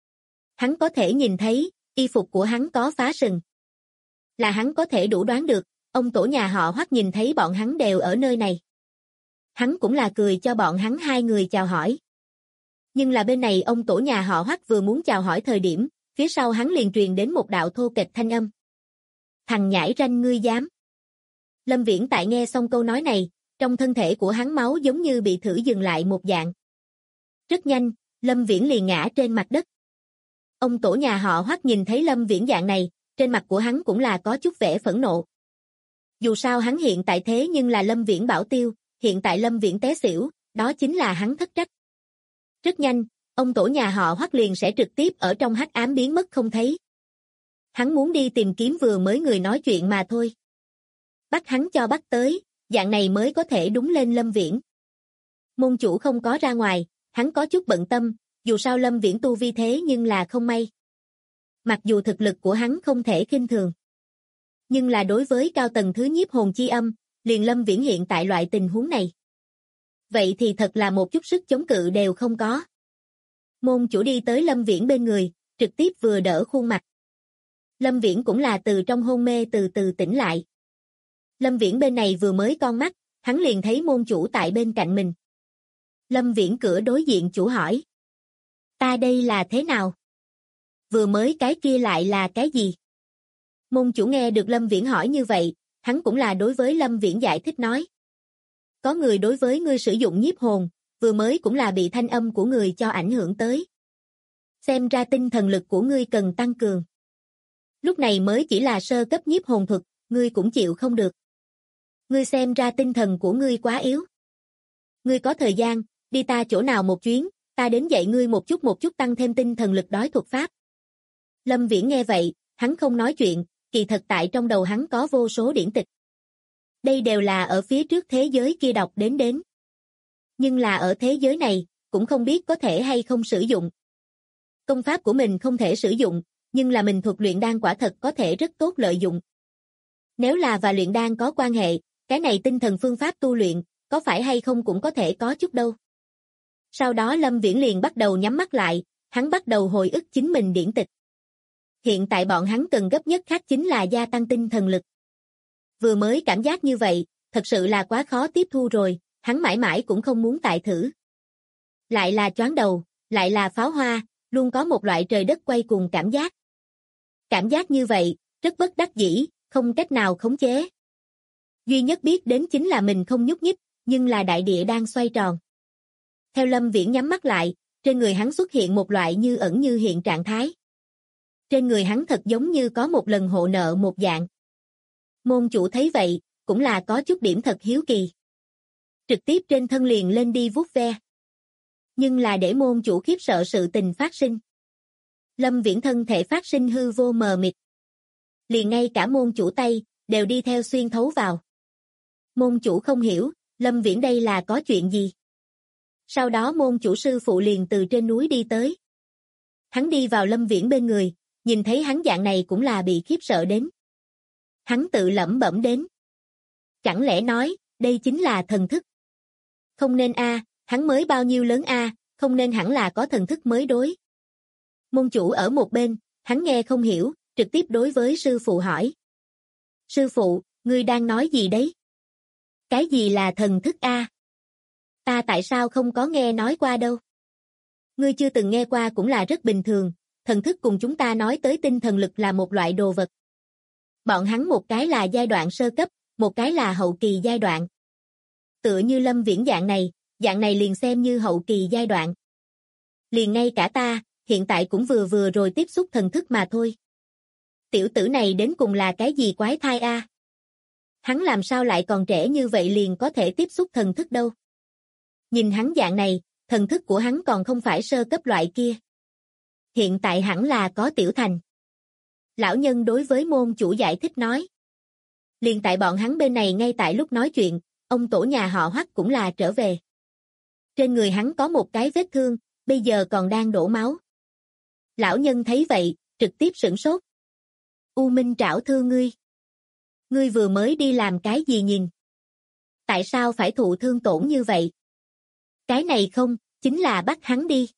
Hắn có thể nhìn thấy, y phục của hắn có phá sừng. Là hắn có thể đủ đoán được, ông tổ nhà họ Hoắc nhìn thấy bọn hắn đều ở nơi này. Hắn cũng là cười cho bọn hắn hai người chào hỏi. Nhưng là bên này ông tổ nhà họ Hoắc vừa muốn chào hỏi thời điểm, phía sau hắn liền truyền đến một đạo thô kệch thanh âm. Thằng nhãi ranh ngươi dám. Lâm Viễn tại nghe xong câu nói này, trong thân thể của hắn máu giống như bị thử dừng lại một dạng. Rất nhanh, Lâm Viễn liền ngã trên mặt đất. Ông tổ nhà họ Hoắc nhìn thấy Lâm Viễn dạng này, trên mặt của hắn cũng là có chút vẻ phẫn nộ. Dù sao hắn hiện tại thế nhưng là Lâm Viễn bảo tiêu, hiện tại Lâm Viễn té xỉu, đó chính là hắn thất trách. Rất nhanh, ông tổ nhà họ Hoắc liền sẽ trực tiếp ở trong hắc ám biến mất không thấy. Hắn muốn đi tìm kiếm vừa mới người nói chuyện mà thôi. Bắt hắn cho bắt tới, dạng này mới có thể đúng lên Lâm Viễn. Môn chủ không có ra ngoài, hắn có chút bận tâm, dù sao Lâm Viễn tu vi thế nhưng là không may. Mặc dù thực lực của hắn không thể khinh thường. Nhưng là đối với cao tầng thứ nhiếp hồn chi âm, liền Lâm Viễn hiện tại loại tình huống này. Vậy thì thật là một chút sức chống cự đều không có. Môn chủ đi tới Lâm Viễn bên người, trực tiếp vừa đỡ khuôn mặt. Lâm Viễn cũng là từ trong hôn mê từ từ tỉnh lại. Lâm Viễn bên này vừa mới con mắt, hắn liền thấy môn chủ tại bên cạnh mình. Lâm Viễn cửa đối diện chủ hỏi. Ta đây là thế nào? Vừa mới cái kia lại là cái gì? Môn chủ nghe được Lâm Viễn hỏi như vậy, hắn cũng là đối với Lâm Viễn giải thích nói. Có người đối với ngươi sử dụng nhiếp hồn, vừa mới cũng là bị thanh âm của người cho ảnh hưởng tới. Xem ra tinh thần lực của ngươi cần tăng cường. Lúc này mới chỉ là sơ cấp nhiếp hồn thuật, ngươi cũng chịu không được. Ngươi xem ra tinh thần của ngươi quá yếu. Ngươi có thời gian, đi ta chỗ nào một chuyến, ta đến dạy ngươi một chút tăng thêm tinh thần lực đói thuật pháp. Lâm Viễn nghe vậy, hắn không nói chuyện, kỳ thật tại trong đầu hắn có vô số điển tịch. Đây đều là ở phía trước thế giới kia đọc đến. Nhưng là ở thế giới này, cũng không biết có thể hay không sử dụng. Công pháp của mình không thể sử dụng, nhưng là mình thuật luyện đan quả thật có thể rất tốt lợi dụng. Nếu là và luyện đan có quan hệ, cái này tinh thần phương pháp tu luyện, có phải hay không cũng có thể có chút đâu. Sau đó Lâm Viễn liền bắt đầu nhắm mắt lại, hắn bắt đầu hồi ức chính mình điển tịch. Hiện tại bọn hắn cần gấp nhất khác chính là gia tăng tinh thần lực. Vừa mới cảm giác như vậy, thật sự là quá khó tiếp thu rồi, hắn mãi mãi cũng không muốn tại thử. Lại là choáng đầu, lại là pháo hoa, luôn có một loại trời đất quay cuồng cảm giác. Cảm giác như vậy, rất bất đắc dĩ, không cách nào khống chế. Duy nhất biết đến chính là mình không nhúc nhích, nhưng là đại địa đang xoay tròn. Theo Lâm Viễn nhắm mắt lại, trên người hắn xuất hiện một loại như ẩn như hiện trạng thái. Trên người hắn thật giống như có một lần hộ nợ một dạng. Môn chủ thấy vậy, cũng là có chút điểm thật hiếu kỳ. Trực tiếp trên thân liền lên đi vuốt ve. Nhưng là để môn chủ khiếp sợ sự tình phát sinh. Lâm Viễn thân thể phát sinh hư vô mờ mịt. Liền ngay cả môn chủ tay, đều đi theo xuyên thấu vào. Môn chủ không hiểu, Lâm Viễn đây là có chuyện gì. Sau đó môn chủ sư phụ liền từ trên núi đi tới. Hắn đi vào Lâm Viễn bên người, nhìn thấy hắn dạng này cũng là bị khiếp sợ đến. Hắn tự lẩm bẩm đến. Chẳng lẽ nói, đây chính là thần thức? Không nên a, hắn mới bao nhiêu lớn a, không nên hẳn là có thần thức mới đối. Môn chủ ở một bên, hắn nghe không hiểu, trực tiếp đối với sư phụ hỏi. Sư phụ, ngươi đang nói gì đấy? Cái gì là thần thức a? Ta tại sao không có nghe nói qua đâu? Ngươi chưa từng nghe qua cũng là rất bình thường, thần thức cùng chúng ta nói tới tinh thần lực là một loại đồ vật. Bọn hắn một cái là giai đoạn sơ cấp, một cái là hậu kỳ giai đoạn. Tựa như Lâm Viễn dạng này liền xem như hậu kỳ giai đoạn. Liền ngay cả ta, hiện tại cũng vừa rồi tiếp xúc thần thức mà thôi. Tiểu tử này đến cùng là cái gì quái thai a? Hắn làm sao lại còn trẻ như vậy liền có thể tiếp xúc thần thức đâu? Nhìn hắn dạng này, thần thức của hắn còn không phải sơ cấp loại kia. Hiện tại hẳn là có tiểu thành. Lão nhân đối với môn chủ giải thích nói. Liền tại bọn hắn bên này ngay tại lúc nói chuyện, ông tổ nhà họ Hoắc cũng là trở về. Trên người hắn có một cái vết thương, bây giờ còn đang đổ máu. Lão nhân thấy vậy, trực tiếp sửng sốt. U Minh trảo thương ngươi. Ngươi vừa mới đi làm cái gì nhìn? Tại sao phải thụ thương tổn như vậy? Cái này không, chính là bắt hắn đi.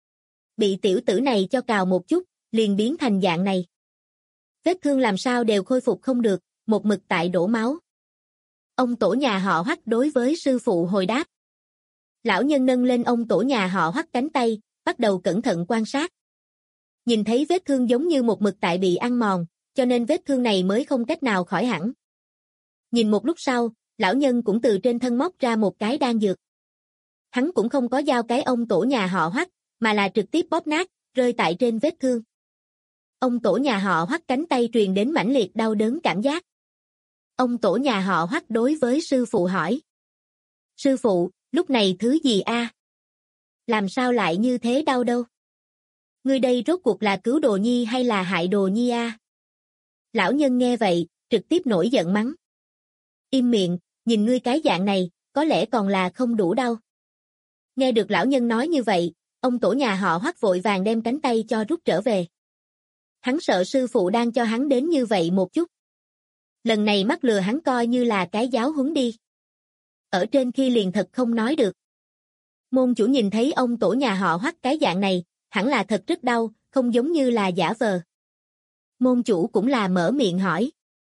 Bị tiểu tử này cho cào một chút, liền biến thành dạng này. Vết thương làm sao đều khôi phục không được, một mực tại đổ máu. Ông tổ nhà họ Hoắc đối với sư phụ hồi đáp. Lão nhân nâng lên ông tổ nhà họ Hoắc cánh tay, bắt đầu cẩn thận quan sát. Nhìn thấy vết thương giống như một mực tại bị ăn mòn, cho nên vết thương này mới không cách nào khỏi hẳn. Nhìn một lúc sau, lão nhân cũng từ trên thân móc ra một cái đan dược. Hắn cũng không có giao cái ông tổ nhà họ Hoắc, mà là trực tiếp bóp nát, rơi tại trên vết thương. Ông tổ nhà họ Hoắc cánh tay truyền đến mãnh liệt đau đớn cảm giác. Ông tổ nhà họ Hoắc đối với sư phụ hỏi. Sư phụ, lúc này thứ gì a? Làm sao lại như thế đau đâu? Ngươi đây rốt cuộc là cứu đồ nhi hay là hại đồ nhi a? Lão nhân nghe vậy, trực tiếp nổi giận mắng. Im miệng, nhìn ngươi cái dạng này, có lẽ còn là không đủ đau. Nghe được lão nhân nói như vậy, ông tổ nhà họ Hoắc vội vàng đem cánh tay cho rút trở về. Hắn sợ sư phụ đang cho hắn đến như vậy một chút. Lần này mắc lừa hắn coi như là cái giáo huấn đi. Ở trên khi liền thật không nói được. Môn chủ nhìn thấy ông tổ nhà họ Hoắc cái dạng này, hẳn là thật rất đau, không giống như là giả vờ. Môn chủ cũng là mở miệng hỏi.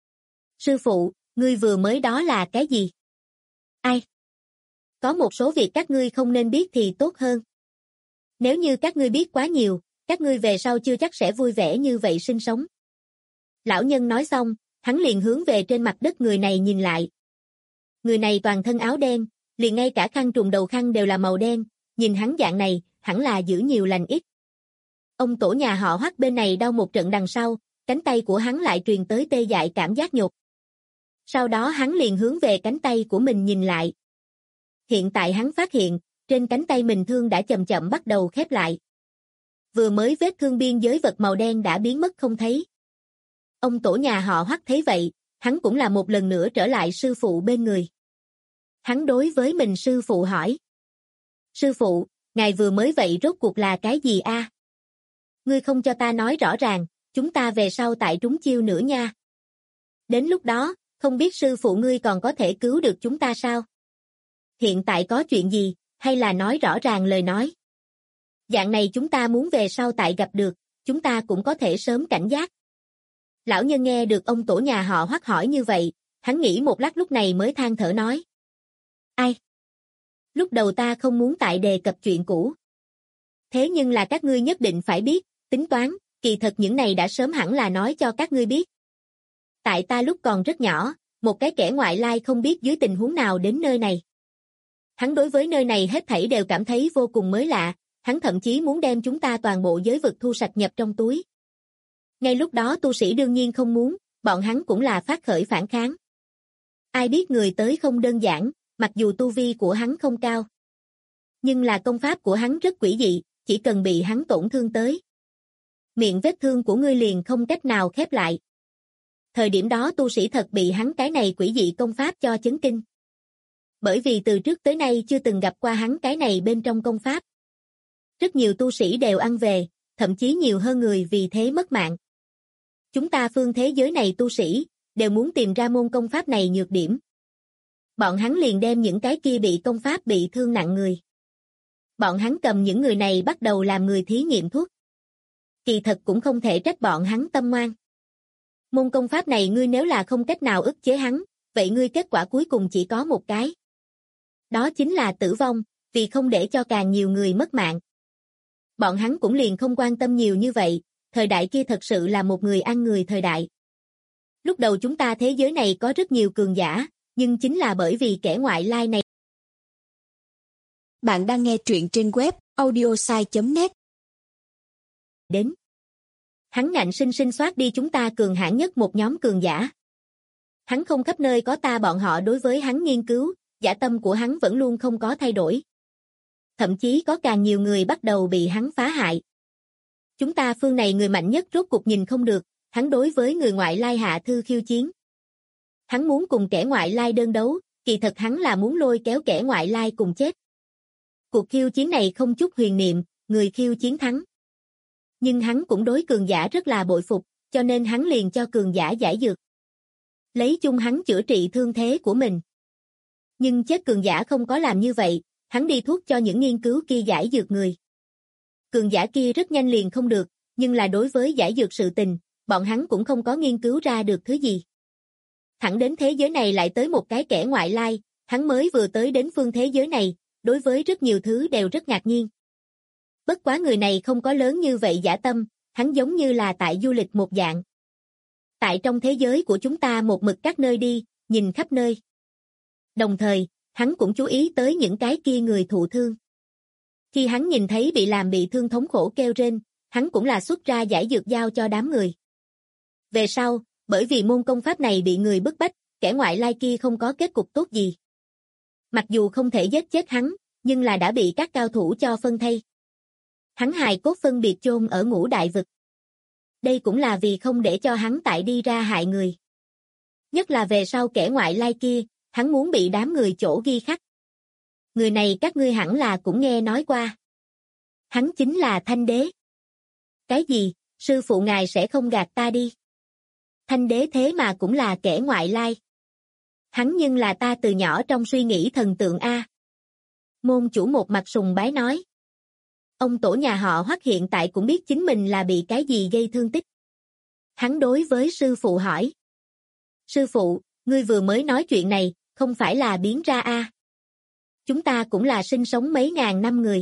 Sư phụ, ngươi vừa mới đó là cái gì? Ai? Có một số việc các ngươi không nên biết thì tốt hơn. Nếu như các ngươi biết quá nhiều, các ngươi về sau chưa chắc sẽ vui vẻ như vậy sinh sống. Lão nhân nói xong, hắn liền hướng về trên mặt đất người này nhìn lại. Người này toàn thân áo đen, liền ngay cả khăn trùm đầu khăn đều là màu đen, nhìn hắn dạng này, hẳn là giữ nhiều lành ít. Ông tổ nhà họ Hoắc bên này đau một trận đằng sau, cánh tay của hắn lại truyền tới tê dại cảm giác nhột. Sau đó hắn liền hướng về cánh tay của mình nhìn lại. Hiện tại hắn phát hiện, trên cánh tay mình thương đã chậm chậm bắt đầu khép lại. Vừa mới vết thương biên giới vật màu đen đã biến mất không thấy. Ông tổ nhà họ Hoắc thấy vậy, hắn cũng là một lần nữa trở lại sư phụ bên người. Hắn đối với mình sư phụ hỏi. Sư phụ, ngài vừa mới vậy rốt cuộc là cái gì a? Ngươi không cho ta nói rõ ràng, chúng ta về sau tại trúng chiêu nữa nha. Đến lúc đó, không biết sư phụ ngươi còn có thể cứu được chúng ta sao? Hiện tại có chuyện gì, hay là nói rõ ràng lời nói? Dạng này chúng ta muốn về sau tại gặp được, chúng ta cũng có thể sớm cảnh giác. Lão nhân nghe được ông tổ nhà họ Hoắc hỏi như vậy, hắn nghĩ một lát lúc này mới than thở nói. Ai? Lúc đầu ta không muốn tại đề cập chuyện cũ. Thế nhưng là các ngươi nhất định phải biết, tính toán, kỳ thật những này đã sớm hẳn là nói cho các ngươi biết. Tại ta lúc còn rất nhỏ, một cái kẻ ngoại lai không biết dưới tình huống nào đến nơi này. Hắn đối với nơi này hết thảy đều cảm thấy vô cùng mới lạ, hắn thậm chí muốn đem chúng ta toàn bộ giới vực thu sạch nhập trong túi. Ngay lúc đó tu sĩ đương nhiên không muốn, bọn hắn cũng là phát khởi phản kháng. Ai biết người tới không đơn giản, mặc dù tu vi của hắn không cao. Nhưng là công pháp của hắn rất quỷ dị, chỉ cần bị hắn tổn thương tới. Miệng vết thương của ngươi liền không cách nào khép lại. Thời điểm đó tu sĩ thật bị hắn cái này quỷ dị công pháp cho chấn kinh. Bởi vì từ trước tới nay chưa từng gặp qua hắn cái này bên trong công pháp. Rất nhiều tu sĩ đều ăn về, thậm chí nhiều hơn người vì thế mất mạng. Chúng ta phương thế giới này tu sĩ, đều muốn tìm ra môn công pháp này nhược điểm. Bọn hắn liền đem những cái kia bị công pháp bị thương nặng người. Bọn hắn cầm những người này bắt đầu làm người thí nghiệm thuốc. Kỳ thật cũng không thể trách bọn hắn tâm ngoan. Môn công pháp này ngươi nếu là không cách nào ức chế hắn, vậy ngươi kết quả cuối cùng chỉ có một cái. Đó chính là tử vong, vì không để cho càng nhiều người mất mạng. Bọn hắn cũng liền không quan tâm nhiều như vậy, thời đại kia thật sự là một người ăn người thời đại. Lúc đầu chúng ta thế giới này có rất nhiều cường giả, nhưng chính là bởi vì kẻ ngoại lai này. Bạn đang nghe truyện trên web audiosai.net. Đến. Hắn ngạnh sinh sinh soát đi chúng ta cường hãn nhất một nhóm cường giả. Hắn không khắp nơi có ta bọn họ đối với hắn nghiên cứu, dã tâm của hắn vẫn luôn không có thay đổi. Thậm chí có càng nhiều người bắt đầu bị hắn phá hại. Chúng ta phương này người mạnh nhất rốt cục nhìn không được, hắn đối với người ngoại lai hạ thư khiêu chiến. Hắn muốn cùng kẻ ngoại lai đơn đấu, kỳ thật hắn là muốn lôi kéo kẻ ngoại lai cùng chết. Cuộc khiêu chiến này không chút huyền niệm, người khiêu chiến thắng. Nhưng hắn cũng đối cường giả rất là bội phục, cho nên hắn liền cho cường giả giải dược. Lấy chung hắn chữa trị thương thế của mình. Nhưng chết cường giả không có làm như vậy, hắn đi thuốc cho những nghiên cứu kia giải dược người. Cường giả kia rất nhanh liền không được, nhưng là đối với giải dược sự tình, bọn hắn cũng không có nghiên cứu ra được thứ gì. Thẳng đến thế giới này lại tới một cái kẻ ngoại lai, hắn mới vừa tới đến phương thế giới này, đối với rất nhiều thứ đều rất ngạc nhiên. Bất quá người này không có lớn như vậy dã tâm, hắn giống như là tại du lịch một dạng. Tại trong thế giới của chúng ta một mực các nơi đi, nhìn khắp nơi. Đồng thời, hắn cũng chú ý tới những cái kia người thụ thương. Khi hắn nhìn thấy bị thương thống khổ kêu rên, hắn cũng là xuất ra giải dược giao cho đám người. Về sau, bởi vì môn công pháp này bị người bức bách, kẻ ngoại lai kia không có kết cục tốt gì. Mặc dù không thể giết chết hắn, nhưng là đã bị các cao thủ cho phân thây. Hắn hài cốt phân biệt chôn ở Ngũ Đại Vực. Đây cũng là vì không để cho hắn tại đi ra hại người. Nhất là về sau kẻ ngoại lai kia, hắn muốn bị đám người chỗ ghi khắc. Người này các ngươi hẳn là cũng nghe nói qua. Hắn chính là Thanh Đế. Cái gì, sư phụ ngài sẽ không gạt ta đi. Thanh Đế thế mà cũng là kẻ ngoại lai. Hắn nhưng là ta từ nhỏ trong suy nghĩ thần tượng A. Môn chủ một mặt sùng bái nói. Ông tổ nhà họ Hoắc hiện tại cũng biết chính mình là bị cái gì gây thương tích. Hắn đối với sư phụ hỏi. Sư phụ, ngươi vừa mới nói chuyện này, không phải là biến ra a? Chúng ta cũng là sinh sống mấy ngàn năm người.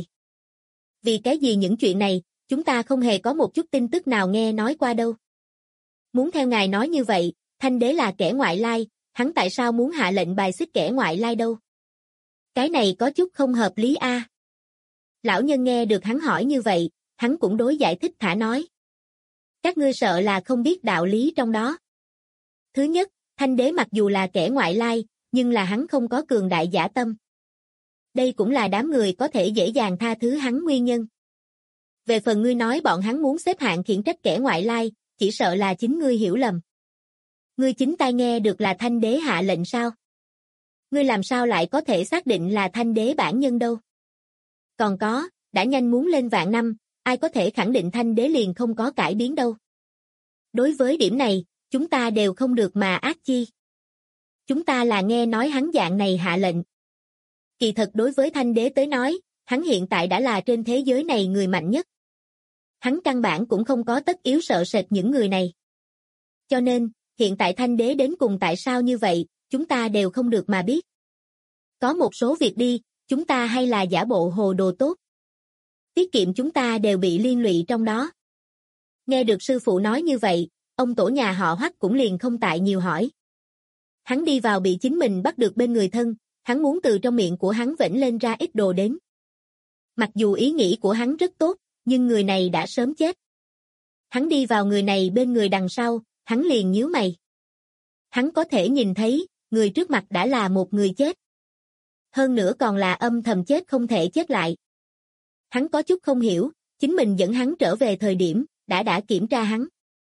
Vì cái gì những chuyện này, chúng ta không hề có một chút tin tức nào nghe nói qua đâu. Muốn theo ngài nói như vậy, Thanh đế là kẻ ngoại lai, hắn tại sao muốn hạ lệnh bài xích kẻ ngoại lai đâu? Cái này có chút không hợp lý a. Lão nhân nghe được hắn hỏi như vậy, hắn cũng đối giải thích thả nói. Các ngươi sợ là không biết đạo lý trong đó. Thứ nhất, Thanh đế mặc dù là kẻ ngoại lai, nhưng là hắn không có cường đại dã tâm. Đây cũng là đám người có thể dễ dàng tha thứ hắn nguyên nhân. Về phần ngươi nói bọn hắn muốn xếp hạng khiển trách kẻ ngoại lai, chỉ sợ là chính ngươi hiểu lầm. Ngươi chính tai nghe được là Thanh đế hạ lệnh sao? Ngươi làm sao lại có thể xác định là Thanh đế bản nhân đâu? Còn có, đã nhanh muốn lên vạn năm, ai có thể khẳng định Thanh đế liền không có cải biến đâu. Đối với điểm này, chúng ta đều không được mà ác chi. Chúng ta là nghe nói hắn dạng này hạ lệnh. Kỳ thật đối với Thanh đế tới nói, hắn hiện tại đã là trên thế giới này người mạnh nhất. Hắn căn bản cũng không có tất yếu sợ sệt những người này. Cho nên, hiện tại Thanh đế đến cùng tại sao như vậy, chúng ta đều không được mà biết. Có một số việc đi, chúng ta hay là giả bộ hồ đồ tốt. Tiết kiệm chúng ta đều bị liên lụy trong đó. Nghe được sư phụ nói như vậy, ông tổ nhà họ Hoắc cũng liền không tại nhiều hỏi. Hắn đi vào bị chính mình bắt được bên người thân, hắn muốn từ trong miệng của hắn vểnh lên ra ít đồ đến. Mặc dù ý nghĩ của hắn rất tốt, nhưng người này đã sớm chết. Hắn đi vào người này bên người đằng sau, hắn liền nhíu mày. Hắn có thể nhìn thấy, người trước mặt đã là một người chết. Hơn nữa còn là âm thầm chết không thể chết lại. Hắn có chút không hiểu, chính mình dẫn hắn trở về thời điểm, đã kiểm tra hắn.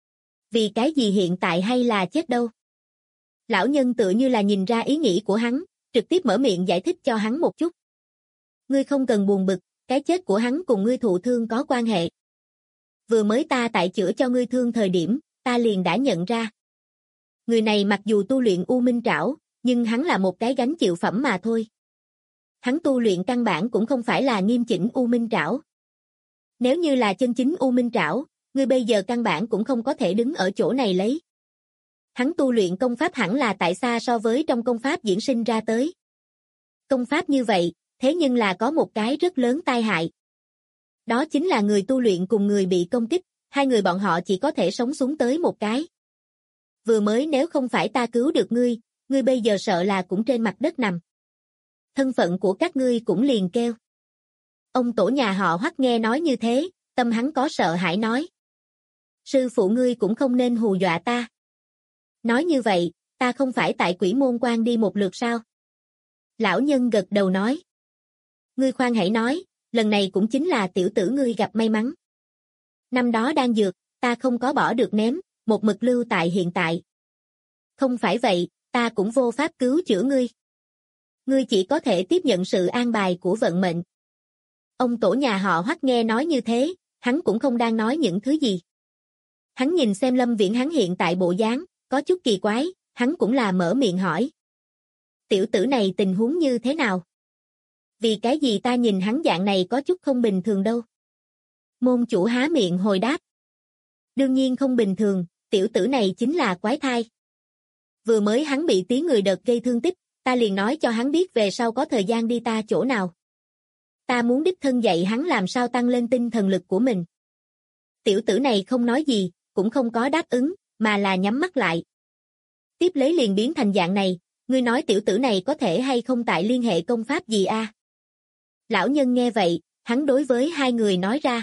Vì cái gì hiện tại hay là chết đâu? Lão nhân tựa như là nhìn ra ý nghĩ của hắn, trực tiếp mở miệng giải thích cho hắn một chút. Ngươi không cần buồn bực, cái chết của hắn cùng ngươi thụ thương có quan hệ. Vừa mới ta tại chữa cho ngươi thương thời điểm, ta liền đã nhận ra. Người này mặc dù tu luyện U Minh Trảo, nhưng hắn là một cái gánh chịu phẩm mà thôi. Hắn tu luyện căn bản cũng không phải là nghiêm chỉnh U Minh Trảo. Nếu như là chân chính U Minh Trảo, ngươi bây giờ căn bản cũng không có thể đứng ở chỗ này lấy. Hắn tu luyện công pháp hẳn là tại xa so với trong công pháp diễn sinh ra tới. Công pháp như vậy, thế nhưng là có một cái rất lớn tai hại. Đó chính là người tu luyện cùng người bị công kích, hai người bọn họ chỉ có thể sống xuống tới một cái. Vừa mới nếu không phải ta cứu được ngươi, ngươi bây giờ sợ là cũng trên mặt đất nằm. Thân phận của các ngươi cũng liền kêu. Ông tổ nhà họ Hoắc nghe nói như thế, tâm hắn có sợ hãi nói. Sư phụ ngươi cũng không nên hù dọa ta. Nói như vậy, ta không phải tại Quỷ Môn Quan đi một lượt sao? Lão nhân gật đầu nói. Ngươi khoan hãy nói, lần này cũng chính là tiểu tử ngươi gặp may mắn. Năm đó đang dược, ta không có bỏ được ném, một mực lưu tại hiện tại. Không phải vậy, ta cũng vô pháp cứu chữa ngươi. Ngươi chỉ có thể tiếp nhận sự an bài của vận mệnh. Ông tổ nhà họ Hoắc nghe nói như thế, hắn cũng không đang nói những thứ gì. Hắn nhìn xem Lâm Viễn hắn hiện tại bộ dáng, có chút kỳ quái, hắn cũng là mở miệng hỏi. Tiểu tử này tình huống như thế nào? Vì cái gì ta nhìn hắn dạng này có chút không bình thường đâu? Môn chủ há miệng hồi đáp. Đương nhiên không bình thường, tiểu tử này chính là quái thai. Vừa mới hắn bị tiếng người đợt gây thương tích, ta liền nói cho hắn biết về sau có thời gian đi ta chỗ nào. Ta muốn đích thân dạy hắn làm sao tăng lên tinh thần lực của mình. Tiểu tử này không nói gì, cũng không có đáp ứng, mà là nhắm mắt lại. Tiếp lấy liền biến thành dạng này, ngươi nói tiểu tử này có thể hay không tại liên hệ công pháp gì a? Lão nhân nghe vậy, hắn đối với hai người nói ra.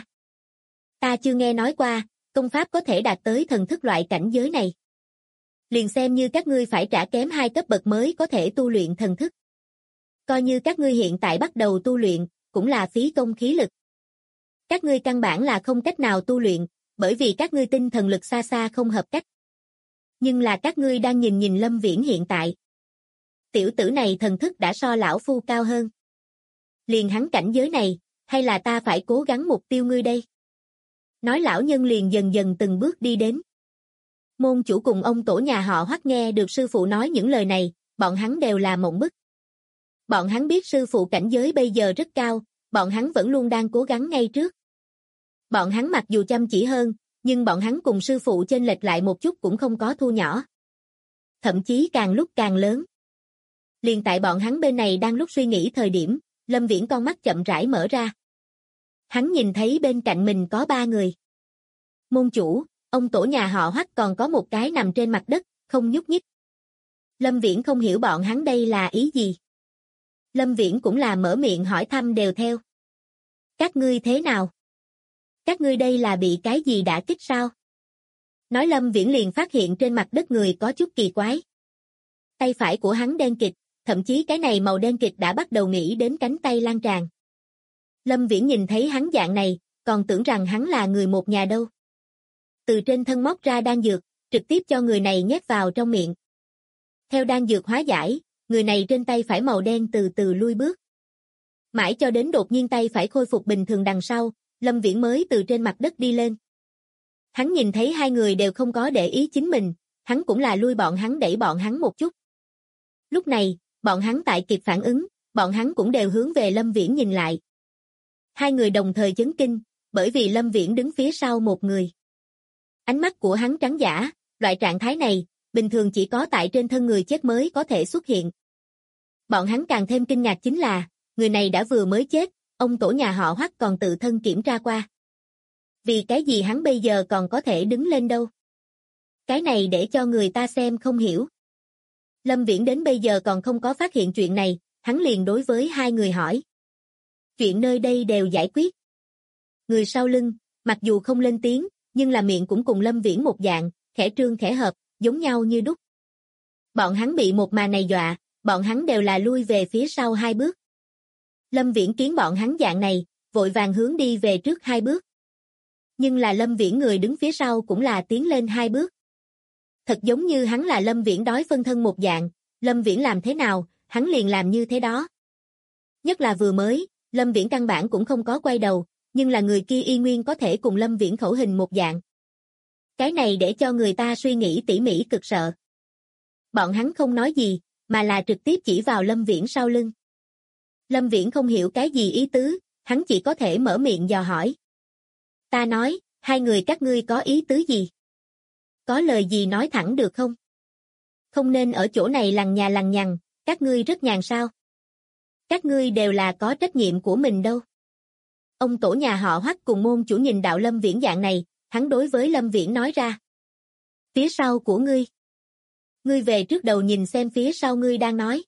Ta chưa nghe nói qua, công pháp có thể đạt tới thần thức loại cảnh giới này. Liền xem như các ngươi phải trả kém 2 cấp bậc mới có thể tu luyện thần thức. Coi như các ngươi hiện tại bắt đầu tu luyện, cũng là phí công khí lực. Các ngươi căn bản là không cách nào tu luyện, bởi vì các ngươi tinh thần lực xa xa không hợp cách. Nhưng là các ngươi đang nhìn Lâm Viễn hiện tại. Tiểu tử này thần thức đã so lão phu cao hơn. Liền hắn cảnh giới này, hay là ta phải cố gắng mục tiêu ngươi đây? Nói lão nhân liền dần dần từng bước đi đến. Môn chủ cùng ông tổ nhà họ Hoắc nghe được sư phụ nói những lời này, bọn hắn đều là mộng bức. Bọn hắn biết sư phụ cảnh giới bây giờ rất cao, bọn hắn vẫn luôn đang cố gắng ngay trước. Bọn hắn mặc dù chăm chỉ hơn, nhưng bọn hắn cùng sư phụ chênh lệch lại một chút cũng không có thu nhỏ. Thậm chí càng lúc càng lớn. Liền tại bọn hắn bên này đang lúc suy nghĩ thời điểm, Lâm Viễn con mắt chậm rãi mở ra. Hắn nhìn thấy bên cạnh mình có 3 người. Môn chủ, ông tổ nhà họ Hoắc còn có một cái nằm trên mặt đất, không nhúc nhích. Lâm Viễn không hiểu bọn hắn đây là ý gì. Lâm Viễn cũng là mở miệng hỏi thăm đều theo. Các ngươi thế nào? Các ngươi đây là bị cái gì đả kích sao? Nói Lâm Viễn liền phát hiện trên mặt đất người có chút kỳ quái. Tay phải của hắn đen kịt, thậm chí cái này màu đen kịt đã bắt đầu nghĩ đến cánh tay lan tràn. Lâm Viễn nhìn thấy hắn dạng này, còn tưởng rằng hắn là người một nhà đâu. Từ trên thân móc ra đan dược, trực tiếp cho người này nhét vào trong miệng. Theo đan dược hóa giải, người này trên tay phải màu đen từ từ lui bước. Mãi cho đến đột nhiên tay phải khôi phục bình thường đằng sau, Lâm Viễn mới từ trên mặt đất đi lên. Hắn nhìn thấy 2 người đều không có để ý chính mình, hắn cũng là lui bọn hắn đẩy bọn hắn một chút. Lúc này, bọn hắn tại kịp phản ứng, bọn hắn cũng đều hướng về Lâm Viễn nhìn lại. 2 người đồng thời chấn kinh, bởi vì Lâm Viễn đứng phía sau một người. Ánh mắt của hắn trắng dã, loại trạng thái này, bình thường chỉ có tại trên thân người chết mới có thể xuất hiện. Bọn hắn càng thêm kinh ngạc chính là, người này đã vừa mới chết, ông tổ nhà họ Hoắc còn tự thân kiểm tra qua. Vì cái gì hắn bây giờ còn có thể đứng lên đâu? Cái này để cho người ta xem không hiểu. Lâm Viễn đến bây giờ còn không có phát hiện chuyện này, hắn liền đối với 2 người hỏi. Chuyện nơi đây đều giải quyết. Người sau lưng, mặc dù không lên tiếng, nhưng là miệng cũng cùng Lâm Viễn một dạng, khẽ trương khẽ hợp, giống nhau như đúc. Bọn hắn bị một màn này dọa, bọn hắn đều là lui về phía sau 2 bước. Lâm Viễn kiến bọn hắn dạng này, vội vàng hướng đi về trước 2 bước. Nhưng là Lâm Viễn người đứng phía sau cũng là tiến lên 2 bước. Thật giống như hắn là Lâm Viễn đói phân thân một dạng, Lâm Viễn làm thế nào, hắn liền làm như thế đó. Nhất là vừa mới, Lâm Viễn căn bản cũng không có quay đầu, nhưng là người kia y nguyên có thể cùng Lâm Viễn khẩu hình một dạng. Cái này để cho người ta suy nghĩ tỉ mỉ cực sợ. Bọn hắn không nói gì, mà là trực tiếp chỉ vào Lâm Viễn sau lưng. Lâm Viễn không hiểu cái gì ý tứ, hắn chỉ có thể mở miệng dò hỏi. Ta nói, 2 người các ngươi có ý tứ gì? Có lời gì nói thẳng được không? Không nên ở chỗ này lằng nhà lằng nhằng, các ngươi rất nhàn sao? Các ngươi đều là có trách nhiệm của mình đâu. Ông tổ nhà họ Hoắc cùng môn chủ nhìn đạo Lâm Viễn dạng này, hắn đối với Lâm Viễn nói ra. Phía sau của ngươi. Ngươi về trước đầu nhìn xem phía sau ngươi đang nói.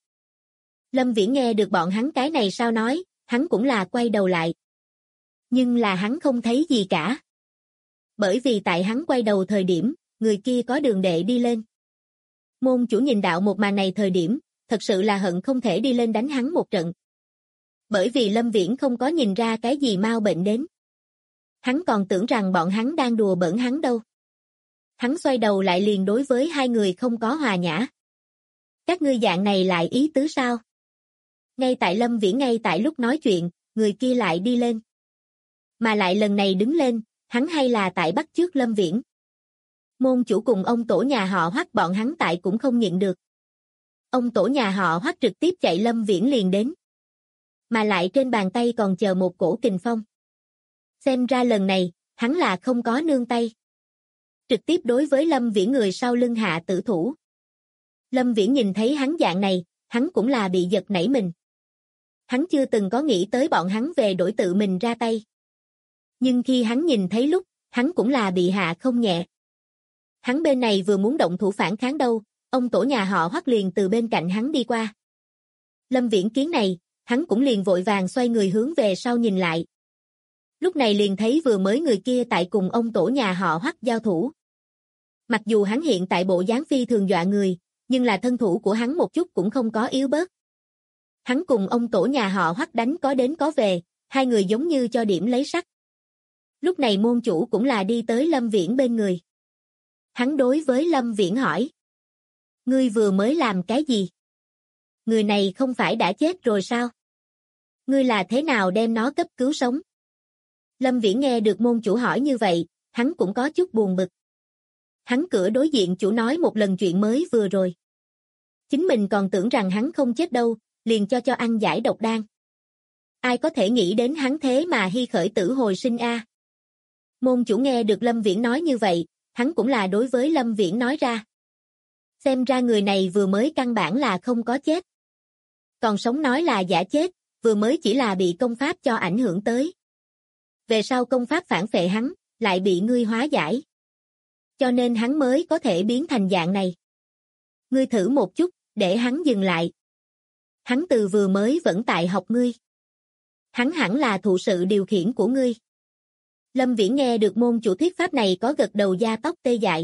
Lâm Viễn nghe được bọn hắn cái này sao nói, hắn cũng là quay đầu lại. Nhưng là hắn không thấy gì cả. Bởi vì tại hắn quay đầu thời điểm, người kia có đường đệ đi lên. Môn chủ nhìn đạo một màn này thời điểm, thật sự là hận không thể đi lên đánh hắn một trận. Bởi vì Lâm Viễn không có nhìn ra cái gì mau bệnh đến. Hắn còn tưởng rằng bọn hắn đang đùa bỡn hắn đâu. Hắn xoay đầu lại liền đối với 2 người không có hòa nhã. Các ngươi dạng này lại ý tứ sao? Ngay tại Lâm Viễn ngay tại lúc nói chuyện, người kia lại đi lên. Mà lại lần này đứng lên, hắn hay là tại bắt chước Lâm Viễn. Môn chủ cùng ông tổ nhà họ Hoắc bọn hắn tại cũng không nhịn được. Ông tổ nhà họ Hoắc trực tiếp chạy Lâm Viễn liền đến. Mà lại trên bàn tay còn chờ một cổ kình phong. Xem ra lần này, hắn là không có nương tay. Trực tiếp đối với Lâm Viễn người sau lưng hạ tử thủ. Lâm Viễn nhìn thấy hắn dạng này, hắn cũng là bị giật nảy mình. Hắn chưa từng có nghĩ tới bọn hắn về đổi tự mình ra tay. Nhưng khi hắn nhìn thấy lúc, hắn cũng là bị hạ không nhẹ. Hắn bên này vừa muốn động thủ phản kháng đâu, ông tổ nhà họ Hoắc liền từ bên cạnh hắn đi qua. Lâm Viễn kiến này, hắn cũng liền vội vàng xoay người hướng về sau nhìn lại. Lúc này liền thấy vừa mới người kia tại cùng ông tổ nhà họ Hoắc giao thủ. Mặc dù hắn hiện tại bộ dáng phi thường dọa người, nhưng là thân thủ của hắn một chút cũng không có yếu bớt. Hắn cùng ông tổ nhà họ Hoắc đánh có đến có về, 2 người giống như cho điểm lấy sắt. Lúc này môn chủ cũng là đi tới Lâm Viễn bên người. Hắn đối với Lâm Viễn hỏi. Ngươi vừa mới làm cái gì? Người này không phải đã chết rồi sao? Ngươi là thế nào đem nó cấp cứu sống? Lâm Viễn nghe được môn chủ hỏi như vậy, hắn cũng có chút buồn bực. Hắn cửa đối diện chủ nói một lần chuyện mới vừa rồi. Chính mình còn tưởng rằng hắn không chết đâu, liền cho ăn giải độc đan. Ai có thể nghĩ đến hắn thế mà hy khởi tử hồi sinh a. Môn chủ nghe được Lâm Viễn nói như vậy, hắn cũng là đối với Lâm Viễn nói ra. Xem ra người này vừa mới căn bản là không có chết. Còn sống nói là giả chết, vừa mới chỉ là bị công pháp cho ảnh hưởng tới. Về sau công pháp phản phệ hắn, lại bị ngươi hóa giải. Cho nên hắn mới có thể biến thành dạng này. Ngươi thử một chút, để hắn dừng lại. Hắn từ vừa mới vẫn tại học ngươi. Hắn hẳn là thụ sự điều khiển của ngươi. Lâm Viễn nghe được môn chủ thuyết pháp này có gật đầu da tóc tê dại.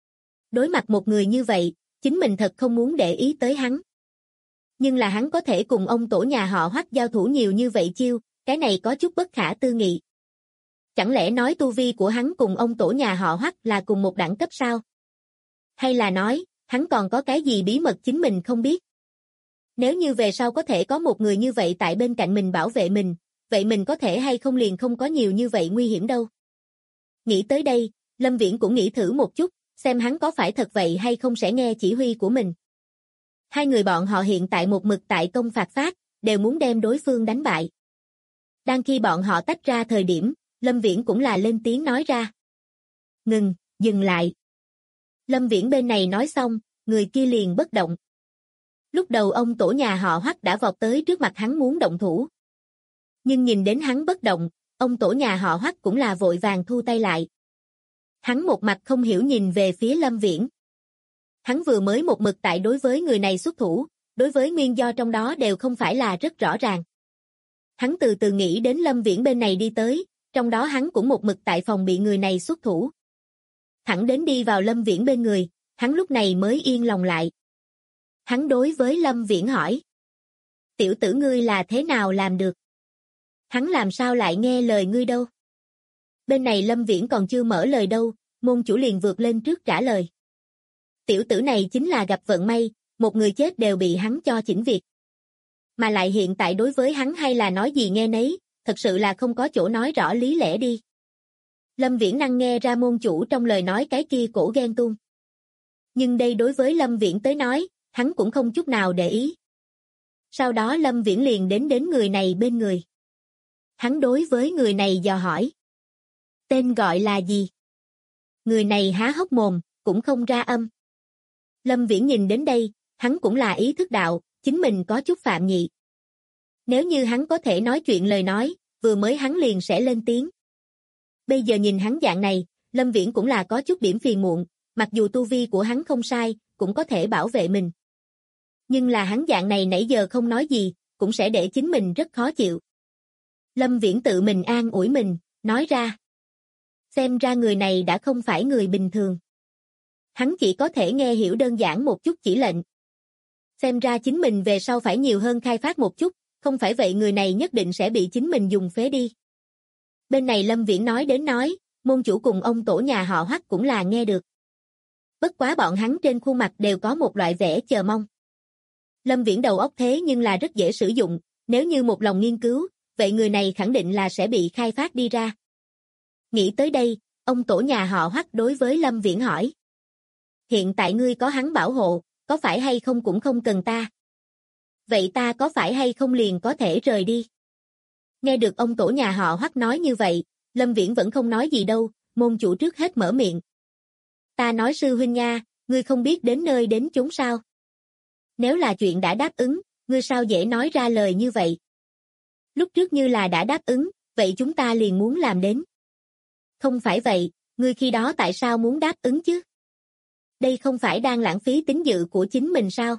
Đối mặt một người như vậy, chính mình thật không muốn để ý tới hắn. Nhưng là hắn có thể cùng ông tổ nhà họ Hoắc giao thủ nhiều như vậy chiêu, cái này có chút bất khả tư nghị. Chẳng lẽ nói tu vi của hắn cùng ông tổ nhà họ Hoắc là cùng một đẳng cấp sao? Hay là nói, hắn còn có cái gì bí mật chính mình không biết? Nếu như về sau có thể có một người như vậy tại bên cạnh mình bảo vệ mình, vậy mình có thể hay không liền không có nhiều như vậy nguy hiểm đâu. Nghĩ tới đây, Lâm Viễn cũng nghĩ thử một chút, xem hắn có phải thật vậy hay không sẽ nghe chỉ huy của mình. Hai người bọn họ hiện tại một mực tại công phạt phát, đều muốn đem đối phương đánh bại. Đang khi bọn họ tách ra thời điểm, Lâm Viễn cũng là lên tiếng nói ra. Ngừng, dừng lại. Lâm Viễn bên này nói xong, người kia liền bất động. Lúc đầu ông tổ nhà họ Hoắc đã vọt tới trước mặt hắn muốn động thủ. Nhưng nhìn đến hắn bất động, ông tổ nhà họ Hoắc cũng là vội vàng thu tay lại. Hắn một mặt không hiểu nhìn về phía Lâm Viễn. Hắn vừa mới một mực tại đối với người này xuất thủ, đối với nguyên do trong đó đều không phải là rất rõ ràng. Hắn từ từ nghĩ đến Lâm Viễn bên này đi tới, trong đó hắn cũng một mực tại phòng bị người này xuất thủ. Thẳng đến đi vào Lâm Viễn bên người, hắn lúc này mới yên lòng lại. Hắn đối với Lâm Viễn hỏi. Tiểu tử ngươi là thế nào làm được? Hắn làm sao lại nghe lời ngươi đâu? Bên này Lâm Viễn còn chưa mở lời đâu, môn chủ liền vượt lên trước trả lời. Tiểu tử này chính là gặp vận may, một người chết đều bị hắn cho chỉnh việc. Mà lại hiện tại đối với hắn hay là nói gì nghe nấy, thật sự là không có chỗ nói rõ lý lẽ đi. Lâm Viễn năng nghe ra môn chủ trong lời nói cái kia cổ ghen tuông. Nhưng đây đối với Lâm Viễn tới nói, hắn cũng không chút nào để ý. Sau đó Lâm Viễn liền đến người này bên người. Hắn đối với người này dò hỏi. Tên gọi là gì? Người này há hốc mồm, cũng không ra âm. Lâm Viễn nhìn đến đây, hắn cũng là ý thức đạo, chính mình có chút phạm nhị. Nếu như hắn có thể nói chuyện lời nói, vừa mới hắn liền sẽ lên tiếng. Bây giờ nhìn hắn dạng này, Lâm Viễn cũng là có chút điểm phiền muộn, mặc dù tu vi của hắn không sai, cũng có thể bảo vệ mình. Nhưng là hắn dạng này nãy giờ không nói gì, cũng sẽ để chính mình rất khó chịu. Lâm Viễn tự mình an ủi mình, nói ra. Xem ra người này đã không phải người bình thường. Hắn chỉ có thể nghe hiểu đơn giản một chút chỉ lệnh. Xem ra chính mình về sau phải nhiều hơn khai phát một chút, không phải vậy người này nhất định sẽ bị chính mình dùng phế đi. Bên này Lâm Viễn nói đến nói, môn chủ cùng ông tổ nhà họ Hoắc cũng là nghe được. Bất quá bọn hắn trên khuôn mặt đều có một loại vẻ chờ mong. Lâm Viễn đầu óc thế nhưng là rất dễ sử dụng, nếu như một lòng nghiên cứu, vậy người này khẳng định là sẽ bị khai phát đi ra. Nghĩ tới đây, ông tổ nhà họ Hoắc đối với Lâm Viễn hỏi. Hiện tại ngươi có hắn bảo hộ, có phải hay không cũng không cần ta. Vậy ta có phải hay không liền có thể rời đi? Nghe được ông tổ nhà họ Hoắc nói như vậy, Lâm Viễn vẫn không nói gì đâu, môn chủ trước hết mở miệng. Ta nói sư huynh nha, ngươi không biết đến nơi đến chốn sao? Nếu là chuyện đã đáp ứng, ngươi sao dễ nói ra lời như vậy? Lúc trước như là đã đáp ứng, vậy chúng ta liền muốn làm đến. Không phải vậy, ngươi khi đó tại sao muốn đáp ứng chứ? Đây không phải đang lãng phí tín dự của chính mình sao?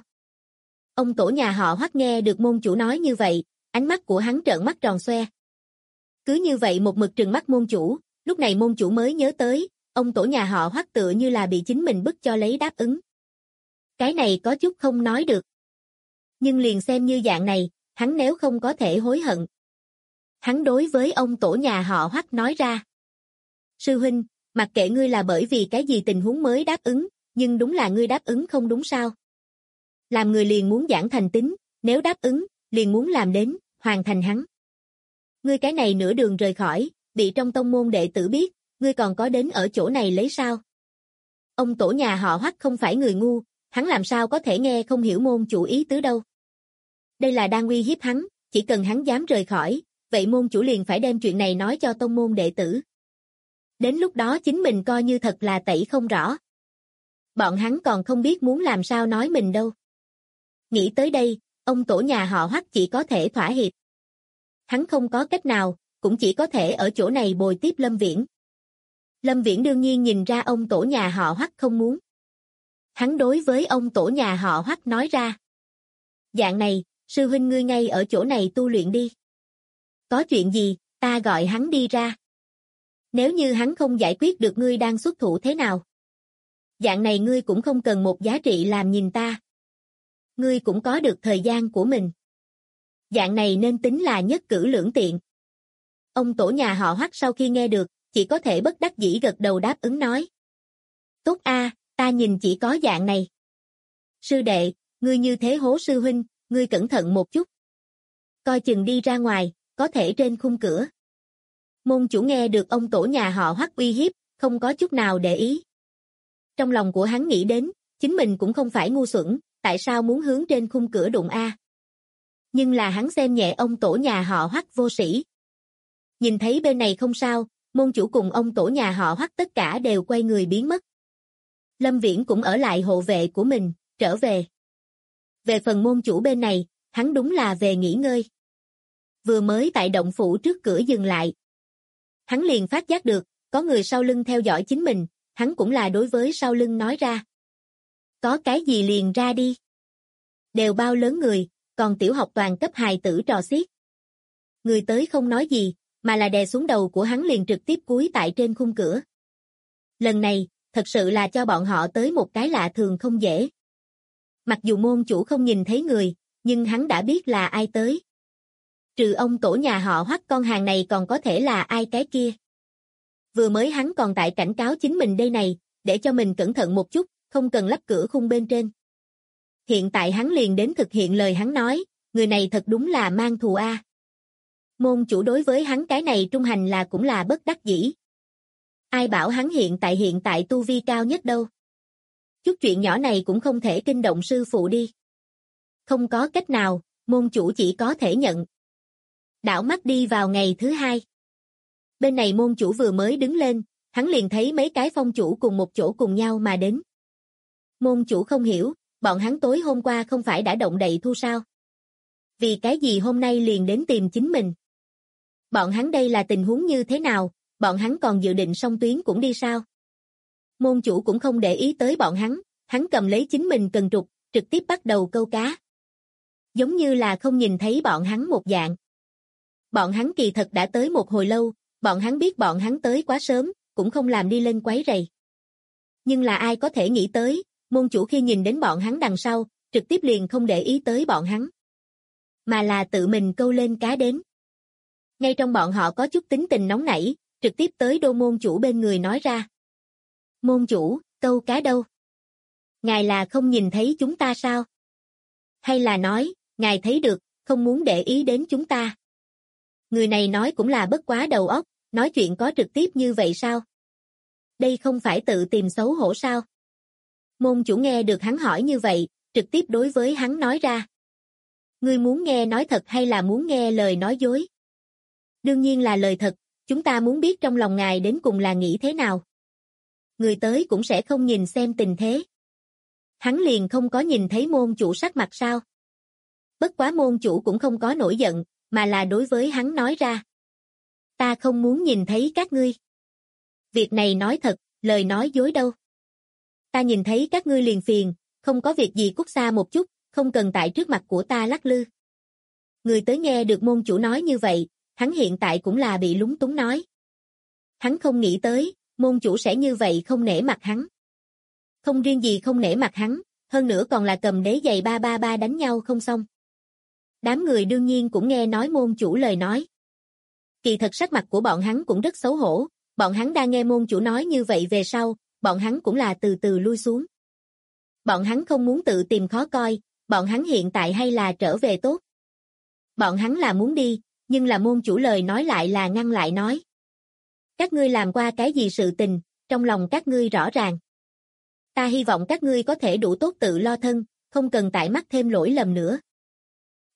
Ông tổ nhà họ Hoắc nghe được môn chủ nói như vậy, ánh mắt của hắn trợn mắt tròn xoe. Cứ như vậy một mực trừng mắt môn chủ, lúc này môn chủ mới nhớ tới, ông tổ nhà họ Hoắc tựa như là bị chính mình bức cho lấy đáp ứng. Cái này có chút không nói được. Nhưng liền xem như dạng này, hắn nếu không có thể hối hận. Hắn đối với ông tổ nhà họ Hoắc nói ra. Sư huynh, mặc kệ ngươi là bởi vì cái gì tình huống mới đáp ứng, nhưng đúng là ngươi đáp ứng không đúng sao? Làm người liền muốn giảng thành tín, nếu đáp ứng, liền muốn làm đến, hoàn thành hắn. Ngươi cái này nửa đường rời khỏi, bị trong tông môn đệ tử biết, ngươi còn có đến ở chỗ này lấy sao? Ông tổ nhà họ Hoắc không phải người ngu, hắn làm sao có thể nghe không hiểu môn chủ ý tứ đâu. Đây là đang uy hiếp hắn, chỉ cần hắn dám rời khỏi, vậy môn chủ liền phải đem chuyện này nói cho tông môn đệ tử. Đến lúc đó chính mình coi như thật là tẩy không rõ. Bọn hắn còn không biết muốn làm sao nói mình đâu. Nghĩ tới đây, ông tổ nhà họ Hoắc chỉ có thể thỏa hiệp. Hắn không có cách nào, cũng chỉ có thể ở chỗ này bồi tiếp Lâm Viễn. Lâm Viễn đương nhiên nhìn ra ông tổ nhà họ Hoắc không muốn. Hắn đối với ông tổ nhà họ Hoắc nói ra. Dạng này, sư huynh ngươi ngay ở chỗ này tu luyện đi. Có chuyện gì, ta gọi hắn đi ra. Nếu như hắn không giải quyết được ngươi đang xuất thủ thế nào. Dạng này ngươi cũng không cần một giá trị làm nhìn ta. Ngươi cũng có được thời gian của mình. Dạng này nên tính là nhất cử lưỡng tiện. Ông tổ nhà họ Hoắc sau khi nghe được, chỉ có thể bất đắc dĩ gật đầu đáp ứng nói. Tốt a, ta nhìn chỉ có dạng này. Sư đệ, ngươi như thế hố sư huynh, ngươi cẩn thận một chút. Coi chừng đi ra ngoài, có thể trên khung cửa. Môn chủ nghe được ông tổ nhà họ Hoắc uy hiếp, không có chút nào để ý. Trong lòng của hắn nghĩ đến, chính mình cũng không phải ngu xuẩn, tại sao muốn hướng trên khung cửa đụng a? Nhưng là hắn xem nhẹ ông tổ nhà họ Hoắc vô sĩ. Nhìn thấy bên này không sao, môn chủ cùng ông tổ nhà họ Hoắc tất cả đều quay người biến mất. Lâm Viễn cũng ở lại hộ vệ của mình, trở về. Về phần môn chủ bên này, hắn đúng là về nghỉ ngơi. Vừa mới tại động phủ trước cửa dừng lại. Hắn liền phát giác được, có người sau lưng theo dõi chính mình, hắn cũng là đối với sau lưng nói ra. Có cái gì liền ra đi. Đều bao lớn người, còn tiểu học toàn cấp hài tử trò xiết. Người tới không nói gì, mà là đè xuống đầu của hắn liền trực tiếp cúi tại trên khung cửa. Lần này, thật sự là cho bọn họ tới một cái lạ thường không dễ. Mặc dù môn chủ không nhìn thấy người, nhưng hắn đã biết là ai tới. Trừ ông tổ nhà họ Hoắc con hàng này còn có thể là ai cái kia. Vừa mới hắn còn tại cảnh cáo chính mình đây này, để cho mình cẩn thận một chút, không cần lắp cửa khung bên trên. Hiện tại hắn liền đến thực hiện lời hắn nói, người này thật đúng là mang thù a. Môn chủ đối với hắn cái này trung hành là cũng là bất đắc dĩ. Ai bảo hắn hiện tại tu vi cao nhất đâu. Chút chuyện nhỏ này cũng không thể kinh động sư phụ đi. Không có cách nào, môn chủ chỉ có thể nhận. Đảo mắt đi vào ngày thứ hai. Bên này môn chủ vừa mới đứng lên, hắn liền thấy mấy cái phong chủ cùng một chỗ cùng nhau mà đến. Môn chủ không hiểu, bọn hắn tối hôm qua không phải đã động đậy thu sao? Vì cái gì hôm nay liền đến tìm chính mình? Bọn hắn đây là tình huống như thế nào, bọn hắn còn dự định song tuyến cũng đi sao? Môn chủ cũng không để ý tới bọn hắn cầm lấy chính mình cần trục, trực tiếp bắt đầu câu cá. Giống như là không nhìn thấy bọn hắn một dạng. Bọn hắn kỳ thật đã tới một hồi lâu, bọn hắn biết bọn hắn tới quá sớm, cũng không làm đi lên quấy rầy. Nhưng là ai có thể nghĩ tới, môn chủ khi nhìn đến bọn hắn đằng sau, trực tiếp liền không để ý tới bọn hắn. Mà là tự mình câu lên cá đến. Ngay trong bọn họ có chút tính tình nóng nảy, trực tiếp tới đô môn chủ bên người nói ra. Môn chủ, câu cá đâu? Ngài là không nhìn thấy chúng ta sao? Hay là nói, ngài thấy được, không muốn để ý đến chúng ta? Người này nói cũng là bất quá đầu óc, nói chuyện có trực tiếp như vậy sao? Đây không phải tự tìm xấu hổ sao? Môn chủ nghe được hắn hỏi như vậy, trực tiếp đối với hắn nói ra. Ngươi muốn nghe nói thật hay là muốn nghe lời nói dối? Đương nhiên là lời thật, chúng ta muốn biết trong lòng ngài đến cùng là nghĩ thế nào. Người tới cũng sẽ không nhìn xem tình thế. Hắn liền không có nhìn thấy môn chủ sắc mặt sao? Bất quá môn chủ cũng không có nổi giận, mà là đối với hắn nói ra. Ta không muốn nhìn thấy các ngươi. Việc này nói thật, lời nói dối đâu. Ta nhìn thấy các ngươi liền phiền, không có việc gì cút xa một chút, không cần tại trước mặt của ta lắc lư. Người tới nghe được môn chủ nói như vậy, hắn hiện tại cũng là bị lúng túng nói. Hắn không nghĩ tới, môn chủ sẽ như vậy không nể mặt hắn. Không riêng gì không nể mặt hắn, hơn nữa còn là cầm đế giày 333 đánh nhau không xong. Đám người đương nhiên cũng nghe nói môn chủ lời nói. Kỳ thật sắc mặt của bọn hắn cũng rất xấu hổ, bọn hắn đang nghe môn chủ nói như vậy về sau, bọn hắn cũng là từ từ lui xuống. Bọn hắn không muốn tự tìm khó coi, bọn hắn hiện tại hay là trở về tốt. Bọn hắn là muốn đi, nhưng là môn chủ lời nói lại là ngăn lại nói. Các ngươi làm qua cái gì sự tình, trong lòng các ngươi rõ ràng. Ta hy vọng các ngươi có thể đủ tốt tự lo thân, không cần tại mắc thêm lỗi lầm nữa.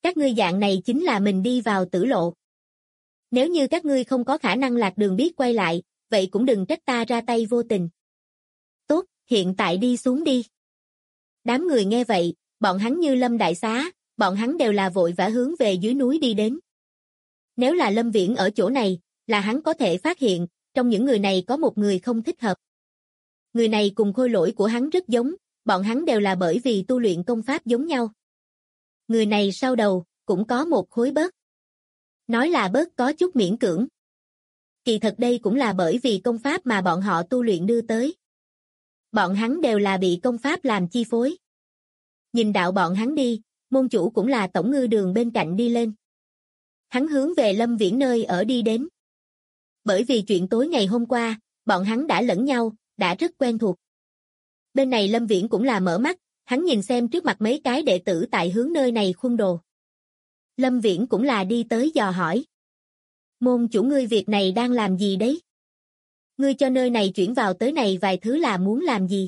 Các ngươi dạng này chính là mình đi vào tử lộ. Nếu như các ngươi không có khả năng lạc đường biết quay lại, vậy cũng đừng trách ta ra tay vô tình. Tốt, hiện tại đi xuống đi. Đám người nghe vậy, bọn hắn như lâm đại xá, bọn hắn đều là vội vã hướng về dưới núi đi đến. Nếu là Lâm Viễn ở chỗ này, là hắn có thể phát hiện, trong những người này có một người không thích hợp. Người này cùng khôi lỗi của hắn rất giống, bọn hắn đều là bởi vì tu luyện công pháp giống nhau. Người này sau đầu, cũng có một khối bớt. Nói là bớt có chút miễn cưỡng. Kỳ thật đây cũng là bởi vì công pháp mà bọn họ tu luyện đưa tới. Bọn hắn đều là bị công pháp làm chi phối. Nhìn đạo bọn hắn đi, môn chủ cũng là tổng ngư đường bên cạnh đi lên. Hắn hướng về Lâm Viễn nơi ở đi đến. Bởi vì chuyện tối ngày hôm qua, bọn hắn đã lẫn nhau, đã rất quen thuộc. Bên này Lâm Viễn cũng là mở mắt, hắn nhìn xem trước mặt mấy cái đệ tử tại hướng nơi này khuôn đồ. Lâm Viễn cũng là đi tới dò hỏi. Môn chủ ngươi việc này đang làm gì đấy? Ngươi cho nơi này chuyển vào tới này vài thứ là muốn làm gì?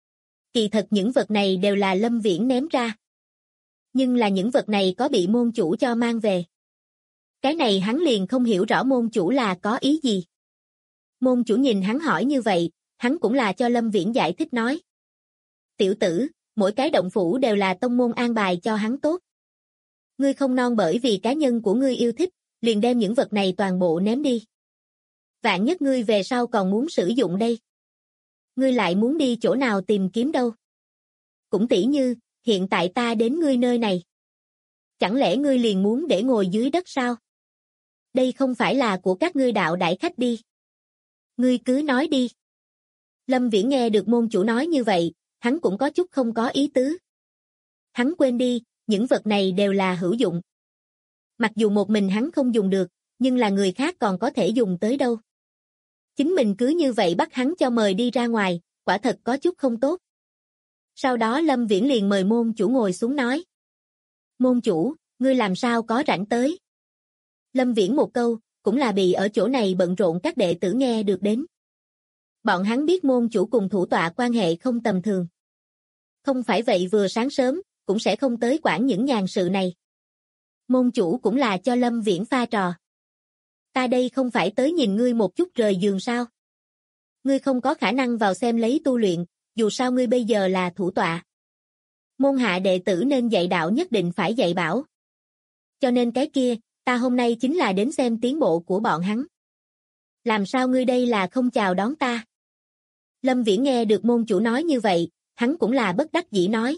Kỳ thật những vật này đều là Lâm Viễn ném ra. Nhưng là những vật này có bị môn chủ cho mang về. Cái này hắn liền không hiểu rõ môn chủ là có ý gì. Môn chủ nhìn hắn hỏi như vậy, hắn cũng là cho Lâm Viễn giải thích nói. Tiểu tử, mỗi cái động phủ đều là tông môn an bài cho hắn tốt. Ngươi không non bởi vì cá nhân của ngươi yêu thích, liền đem những vật này toàn bộ ném đi. Vạn nhất ngươi về sau còn muốn sử dụng đây. Ngươi lại muốn đi chỗ nào tìm kiếm đâu. Cũng tỉ như, hiện tại ta đến ngươi nơi này. Chẳng lẽ ngươi liền muốn để ngồi dưới đất sao? Đây không phải là của các ngươi đạo đại khách đi. Ngươi cứ nói đi. Lâm Viễn nghe được môn chủ nói như vậy, hắn cũng có chút không có ý tứ. Hắn quên đi, những vật này đều là hữu dụng. Mặc dù một mình hắn không dùng được, nhưng là người khác còn có thể dùng tới đâu. Chính mình cứ như vậy bắt hắn cho mời đi ra ngoài, quả thật có chút không tốt. Sau đó Lâm Viễn liền mời môn chủ ngồi xuống nói. Môn chủ, ngươi làm sao có rảnh tới? Lâm Viễn một câu, cũng là bị ở chỗ này bận rộn các đệ tử nghe được đến. Bọn hắn biết môn chủ cùng thủ tọa quan hệ không tầm thường. Không phải vậy vừa sáng sớm, cũng sẽ không tới quản những nhàn sự này. Môn chủ cũng là cho Lâm Viễn pha trò. Ta đây không phải tới nhìn ngươi một chút rời giường sao? Ngươi không có khả năng vào xem lấy tu luyện, dù sao ngươi bây giờ là thủ tọa. Môn hạ đệ tử nên dạy đạo nhất định phải dạy bảo. Cho nên cái kia, ta hôm nay chính là đến xem tiến bộ của bọn hắn. Làm sao ngươi đây là không chào đón ta? Lâm Viễn nghe được môn chủ nói như vậy, hắn cũng là bất đắc dĩ nói.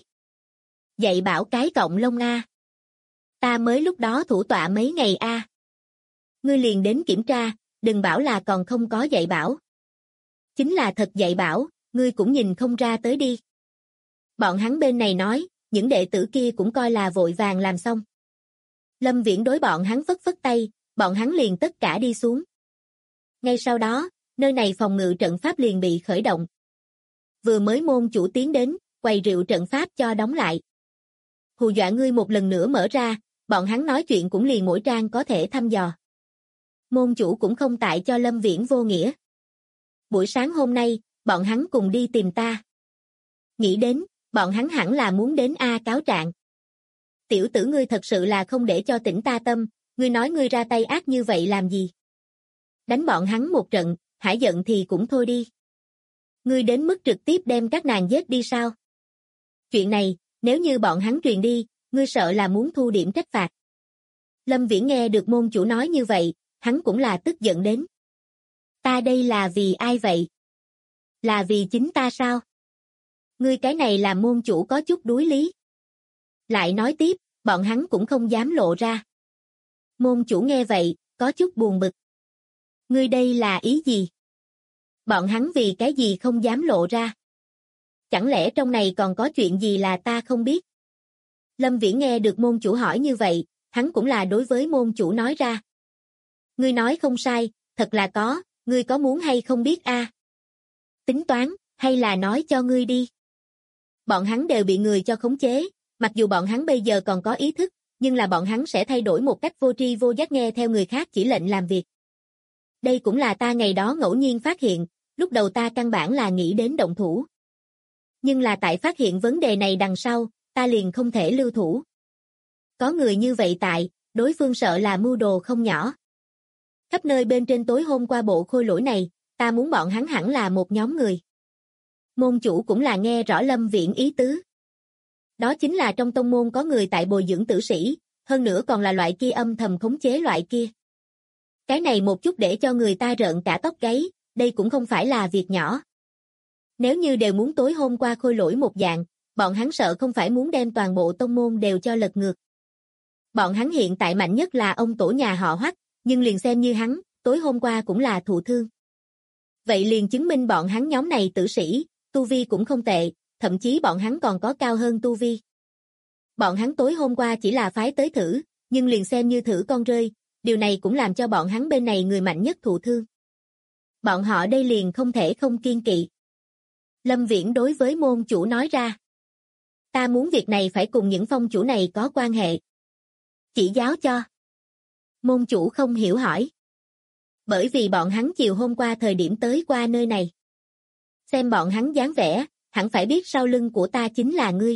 Dạy bảo cái cọng lông a. Ta mới lúc đó thủ tọa mấy ngày a. Ngươi liền đến kiểm tra, đừng bảo là còn không có dạy bảo. Chính là thật dạy bảo, ngươi cũng nhìn không ra tới đi. Bọn hắn bên này nói, những đệ tử kia cũng coi là vội vàng làm xong. Lâm Viễn đối bọn hắn phất phất tay, bọn hắn liền tất cả đi xuống. Ngay sau đó, nơi này phòng ngự trận pháp liền bị khởi động. Vừa mới môn chủ tiến đến, quầy rượu trận pháp cho đóng lại. Hù dọa ngươi một lần nữa mở ra, bọn hắn nói chuyện cũng liền mỗi trang có thể thăm dò. Môn chủ cũng không tại cho Lâm Viễn vô nghĩa. Buổi sáng hôm nay, bọn hắn cùng đi tìm ta. Nghĩ đến, bọn hắn hẳn là muốn đến cáo trạng. Tiểu tử ngươi thật sự là không để cho tỉnh ta tâm, ngươi nói ngươi ra tay ác như vậy làm gì? Đánh bọn hắn một trận, hả giận thì cũng thôi đi. Ngươi đến mức trực tiếp đem các nàng giết đi sao? Chuyện này, nếu như bọn hắn truyền đi, ngươi sợ là muốn thu điểm trách phạt. Lâm Viễn nghe được môn chủ nói như vậy, hắn cũng là tức giận đến. Ta đây là vì ai vậy? Là vì chính ta sao? Ngươi cái này làm môn chủ có chút đuối lý. Lại nói tiếp, bọn hắn cũng không dám lộ ra. Môn chủ nghe vậy, có chút buồn bực. Ngươi đây là ý gì? Bọn hắn vì cái gì không dám lộ ra? Chẳng lẽ trong này còn có chuyện gì là ta không biết? Lâm Viễn nghe được môn chủ hỏi như vậy, hắn cũng là đối với môn chủ nói ra. Ngươi nói không sai, thật là có, ngươi có muốn hay không biết a? Tính toán, hay là nói cho ngươi đi? Bọn hắn đều bị người cho khống chế, mặc dù bọn hắn bây giờ còn có ý thức, nhưng là bọn hắn sẽ thay đổi một cách vô tri vô giác nghe theo người khác chỉ lệnh làm việc. Đây cũng là ta ngày đó ngẫu nhiên phát hiện, lúc đầu ta căn bản là nghĩ đến động thủ. Nhưng là tại phát hiện vấn đề này đằng sau, ta liền không thể lưu thủ. Có người như vậy tại, đối phương sợ là mưu đồ không nhỏ. Khắp nơi bên trên tối hôm qua bộ khôi lỗi này, ta muốn bọn hắn hẳn là một nhóm người. Môn chủ cũng là nghe rõ Lâm Viễn ý tứ. Đó chính là trong tông môn có người tại bồi dưỡng tử sĩ, hơn nữa còn là loại kia âm thầm khống chế loại kia. Cái này một chút để cho người ta rợn cả tóc gáy, đây cũng không phải là việc nhỏ. Nếu như đều muốn tối hôm qua khôi lỗi một dạng, bọn hắn sợ không phải muốn đem toàn bộ tông môn đều cho lật ngược. Bọn hắn hiện tại mạnh nhất là ông tổ nhà họ Hoắc, nhưng liền xem như hắn, tối hôm qua cũng là thụ thương. Vậy liền chứng minh bọn hắn nhóm này tử sĩ, tu vi cũng không tệ, thậm chí bọn hắn còn có cao hơn tu vi. Bọn hắn tối hôm qua chỉ là phái tới thử, nhưng liền xem như thử con rơi, điều này cũng làm cho bọn hắn bên này người mạnh nhất thụ thương. Bọn họ đây liền không thể không kiên kỵ. Lâm Viễn đối với môn chủ nói ra. Ta muốn việc này phải cùng những phong chủ này có quan hệ. Chỉ giáo cho. Môn chủ không hiểu hỏi. Bởi vì bọn hắn chiều hôm qua thời điểm tới qua nơi này. Xem bọn hắn dáng vẻ, hẳn phải biết sau lưng của ta chính là ngươi.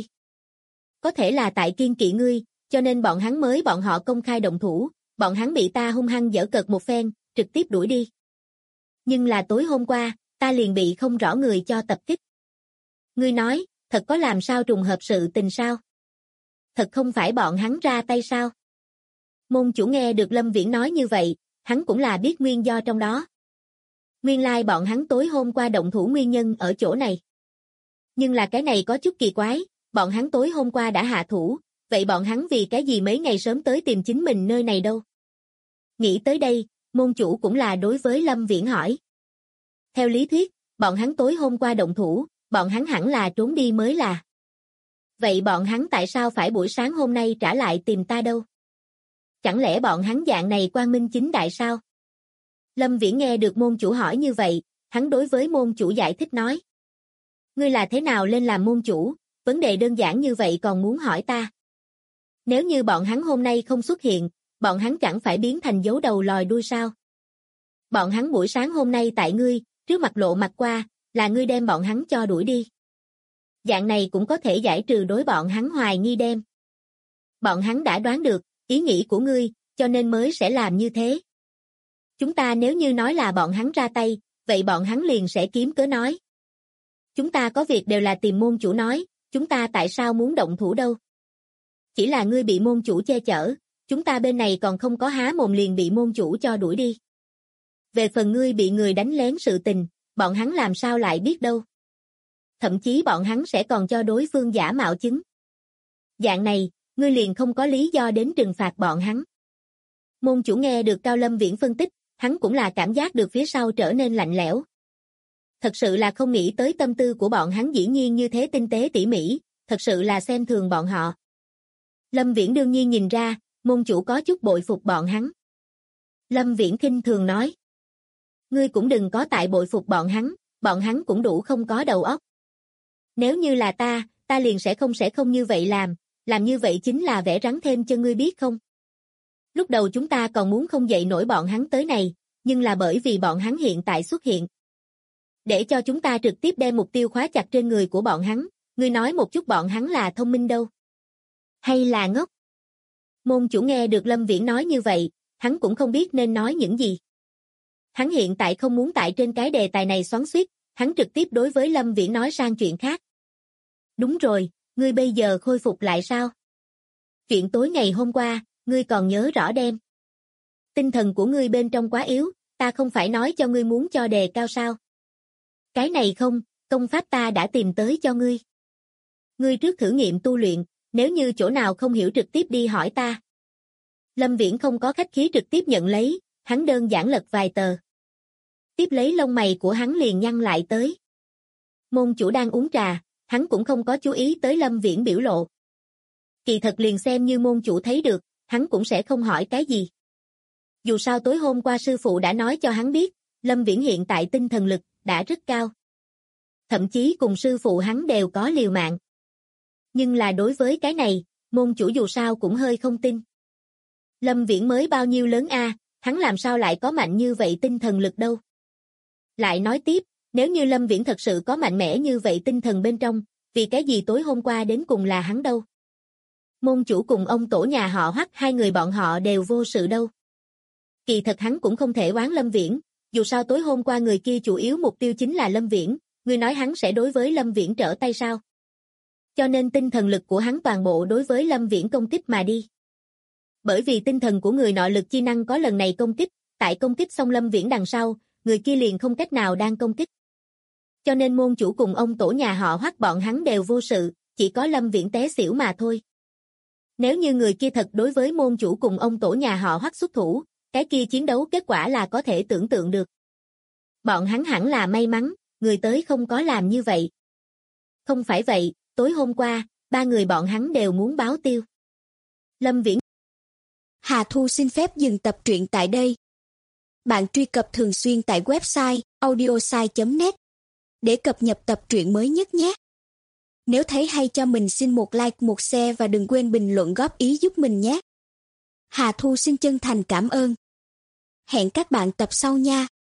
Có thể là tại kiên kỵ ngươi, cho nên bọn hắn mới bọn họ công khai động thủ, bọn hắn bị ta hung hăng giở cợt một phen, trực tiếp đuổi đi. Nhưng là tối hôm qua, ta liền bị không rõ người cho tập kích. Ngươi nói, thật có làm sao trùng hợp sự tình sao? Thật không phải bọn hắn ra tay sao? Môn chủ nghe được Lâm Viễn nói như vậy, hắn cũng là biết nguyên do trong đó. Nguyên lai bọn hắn tối hôm qua động thủ nguyên nhân ở chỗ này. Nhưng là cái này có chút kỳ quái, bọn hắn tối hôm qua đã hạ thủ, vậy bọn hắn vì cái gì mấy ngày sớm tới tìm chính mình nơi này đâu? Nghĩ tới đây, môn chủ cũng là đối với Lâm Viễn hỏi. Theo lý thuyết, bọn hắn tối hôm qua động thủ, bọn hắn hẳn là trốn đi mới là. Vậy bọn hắn tại sao phải buổi sáng hôm nay trả lại tìm ta đâu? Chẳng lẽ bọn hắn dạng này quang minh chính đại sao? Lâm Viễn nghe được môn chủ hỏi như vậy, hắn đối với môn chủ giải thích nói. Ngươi là thế nào lên làm môn chủ, vấn đề đơn giản như vậy còn muốn hỏi ta. Nếu như bọn hắn hôm nay không xuất hiện, bọn hắn chẳng phải biến thành dấu đầu lòi đuôi sao? Bọn hắn buổi sáng hôm nay tại ngươi, trước mặt lộ mặt qua, là ngươi đem bọn hắn cho đuổi đi. Dạng này cũng có thể giải trừ đối bọn hắn hoài nghi đem. Bọn hắn đã đoán được ý nghĩ của ngươi, cho nên mới sẽ làm như thế. Chúng ta nếu như nói là bọn hắn ra tay, vậy bọn hắn liền sẽ kiếm cớ nói. Chúng ta có việc đều là tìm môn chủ nói, chúng ta tại sao muốn động thủ đâu? Chỉ là ngươi bị môn chủ che chở, chúng ta bên này còn không có há mồm liền bị môn chủ cho đuổi đi. Về phần ngươi bị người đánh lén sự tình, bọn hắn làm sao lại biết đâu. Thậm chí bọn hắn sẽ còn cho đối phương giả mạo chứng. Dạng này, ngươi liền không có lý do đến trừng phạt bọn hắn. Môn chủ nghe được Cao Lâm Viễn phân tích, hắn cũng là cảm giác được phía sau trở nên lạnh lẽo. Thật sự là không nghĩ tới tâm tư của bọn hắn dĩ nhiên như thế tinh tế tỉ mỉ, thật sự là xem thường bọn họ. Lâm Viễn đương nhiên nhìn ra, môn chủ có chút bội phục bọn hắn. Lâm Viễn khinh thường nói. Ngươi cũng đừng có tại bội phục bọn hắn cũng đủ không có đầu óc. Nếu như là ta liền sẽ không như vậy làm như vậy chính là vẽ rắn thêm cho ngươi biết không? Lúc đầu chúng ta còn muốn không dậy nổi bọn hắn tới này, nhưng là bởi vì bọn hắn hiện tại xuất hiện. Để cho chúng ta trực tiếp đem mục tiêu khóa chặt trên người của bọn hắn, ngươi nói một chút bọn hắn là thông minh đâu? Hay là ngốc? Môn chủ nghe được Lâm Viễn nói như vậy, hắn cũng không biết nên nói những gì. Hắn hiện tại không muốn tại trên cái đề tài này xoắn xuýt, hắn trực tiếp đối với Lâm Viễn nói sang chuyện khác. Đúng rồi, ngươi bây giờ khôi phục lại sao? Chuyện tối ngày hôm qua, ngươi còn nhớ rõ đem. Tinh thần của ngươi bên trong quá yếu, ta không phải nói cho ngươi muốn cho đề cao sao? Cái này không, công pháp ta đã tìm tới cho ngươi. Ngươi trước thử nghiệm tu luyện, nếu như chỗ nào không hiểu trực tiếp đi hỏi ta. Lâm Viễn không có khách khí trực tiếp nhận lấy, hắn đơn giản lật vài tờ. Tiếp lấy lông mày của hắn liền nhăn lại tới. Môn chủ đang uống trà, hắn cũng không có chú ý tới Lâm Viễn biểu lộ. Kỳ thật liền xem như môn chủ thấy được, hắn cũng sẽ không hỏi cái gì. Dù sao tối hôm qua sư phụ đã nói cho hắn biết, Lâm Viễn hiện tại tinh thần lực đã rất cao. Thậm chí cùng sư phụ hắn đều có liều mạng. Nhưng là đối với cái này, môn chủ dù sao cũng hơi không tin. Lâm Viễn mới bao nhiêu lớn a, hắn làm sao lại có mạnh như vậy tinh thần lực đâu. Lại nói tiếp, nếu như Lâm Viễn thật sự có mạnh mẽ như vậy tinh thần bên trong, vì cái gì tối hôm qua đến cùng là hắn đâu. Môn chủ cùng ông tổ nhà họ Hoắc, hai người bọn họ đều vô sự đâu. Kỳ thật hắn cũng không thể oán Lâm Viễn, dù sao tối hôm qua người kia chủ yếu mục tiêu chính là Lâm Viễn, ngươi nói hắn sẽ đối với Lâm Viễn trở tay sao? Cho nên tinh thần lực của hắn toàn bộ đối với Lâm Viễn công kích mà đi. Bởi vì tinh thần của người nọ lực chi năng có lần này công kích, tại công kích xong Lâm Viễn đằng sau, người kia liền không cách nào đang công kích. Cho nên môn chủ cùng ông tổ nhà họ Hoắc bọn hắn đều vô sự, chỉ có Lâm Viễn té xỉu mà thôi. Nếu như người kia thật đối với môn chủ cùng ông tổ nhà họ Hoắc xuất thủ, cái kia chiến đấu kết quả là có thể tưởng tượng được. Bọn hắn hẳn là may mắn, người tới không có làm như vậy. Không phải vậy, tối hôm qua, ba người bọn hắn đều muốn báo tiêu. Lâm Viễn. Hà Thu xin phép dừng tập truyện tại đây. Bạn truy cập thường xuyên tại website audiosai.net để cập nhật tập truyện mới nhất nhé. Nếu thấy hay cho mình xin một like, một share và đừng quên bình luận góp ý giúp mình nhé. Hà Thu xin chân thành cảm ơn. Hẹn các bạn tập sau nha.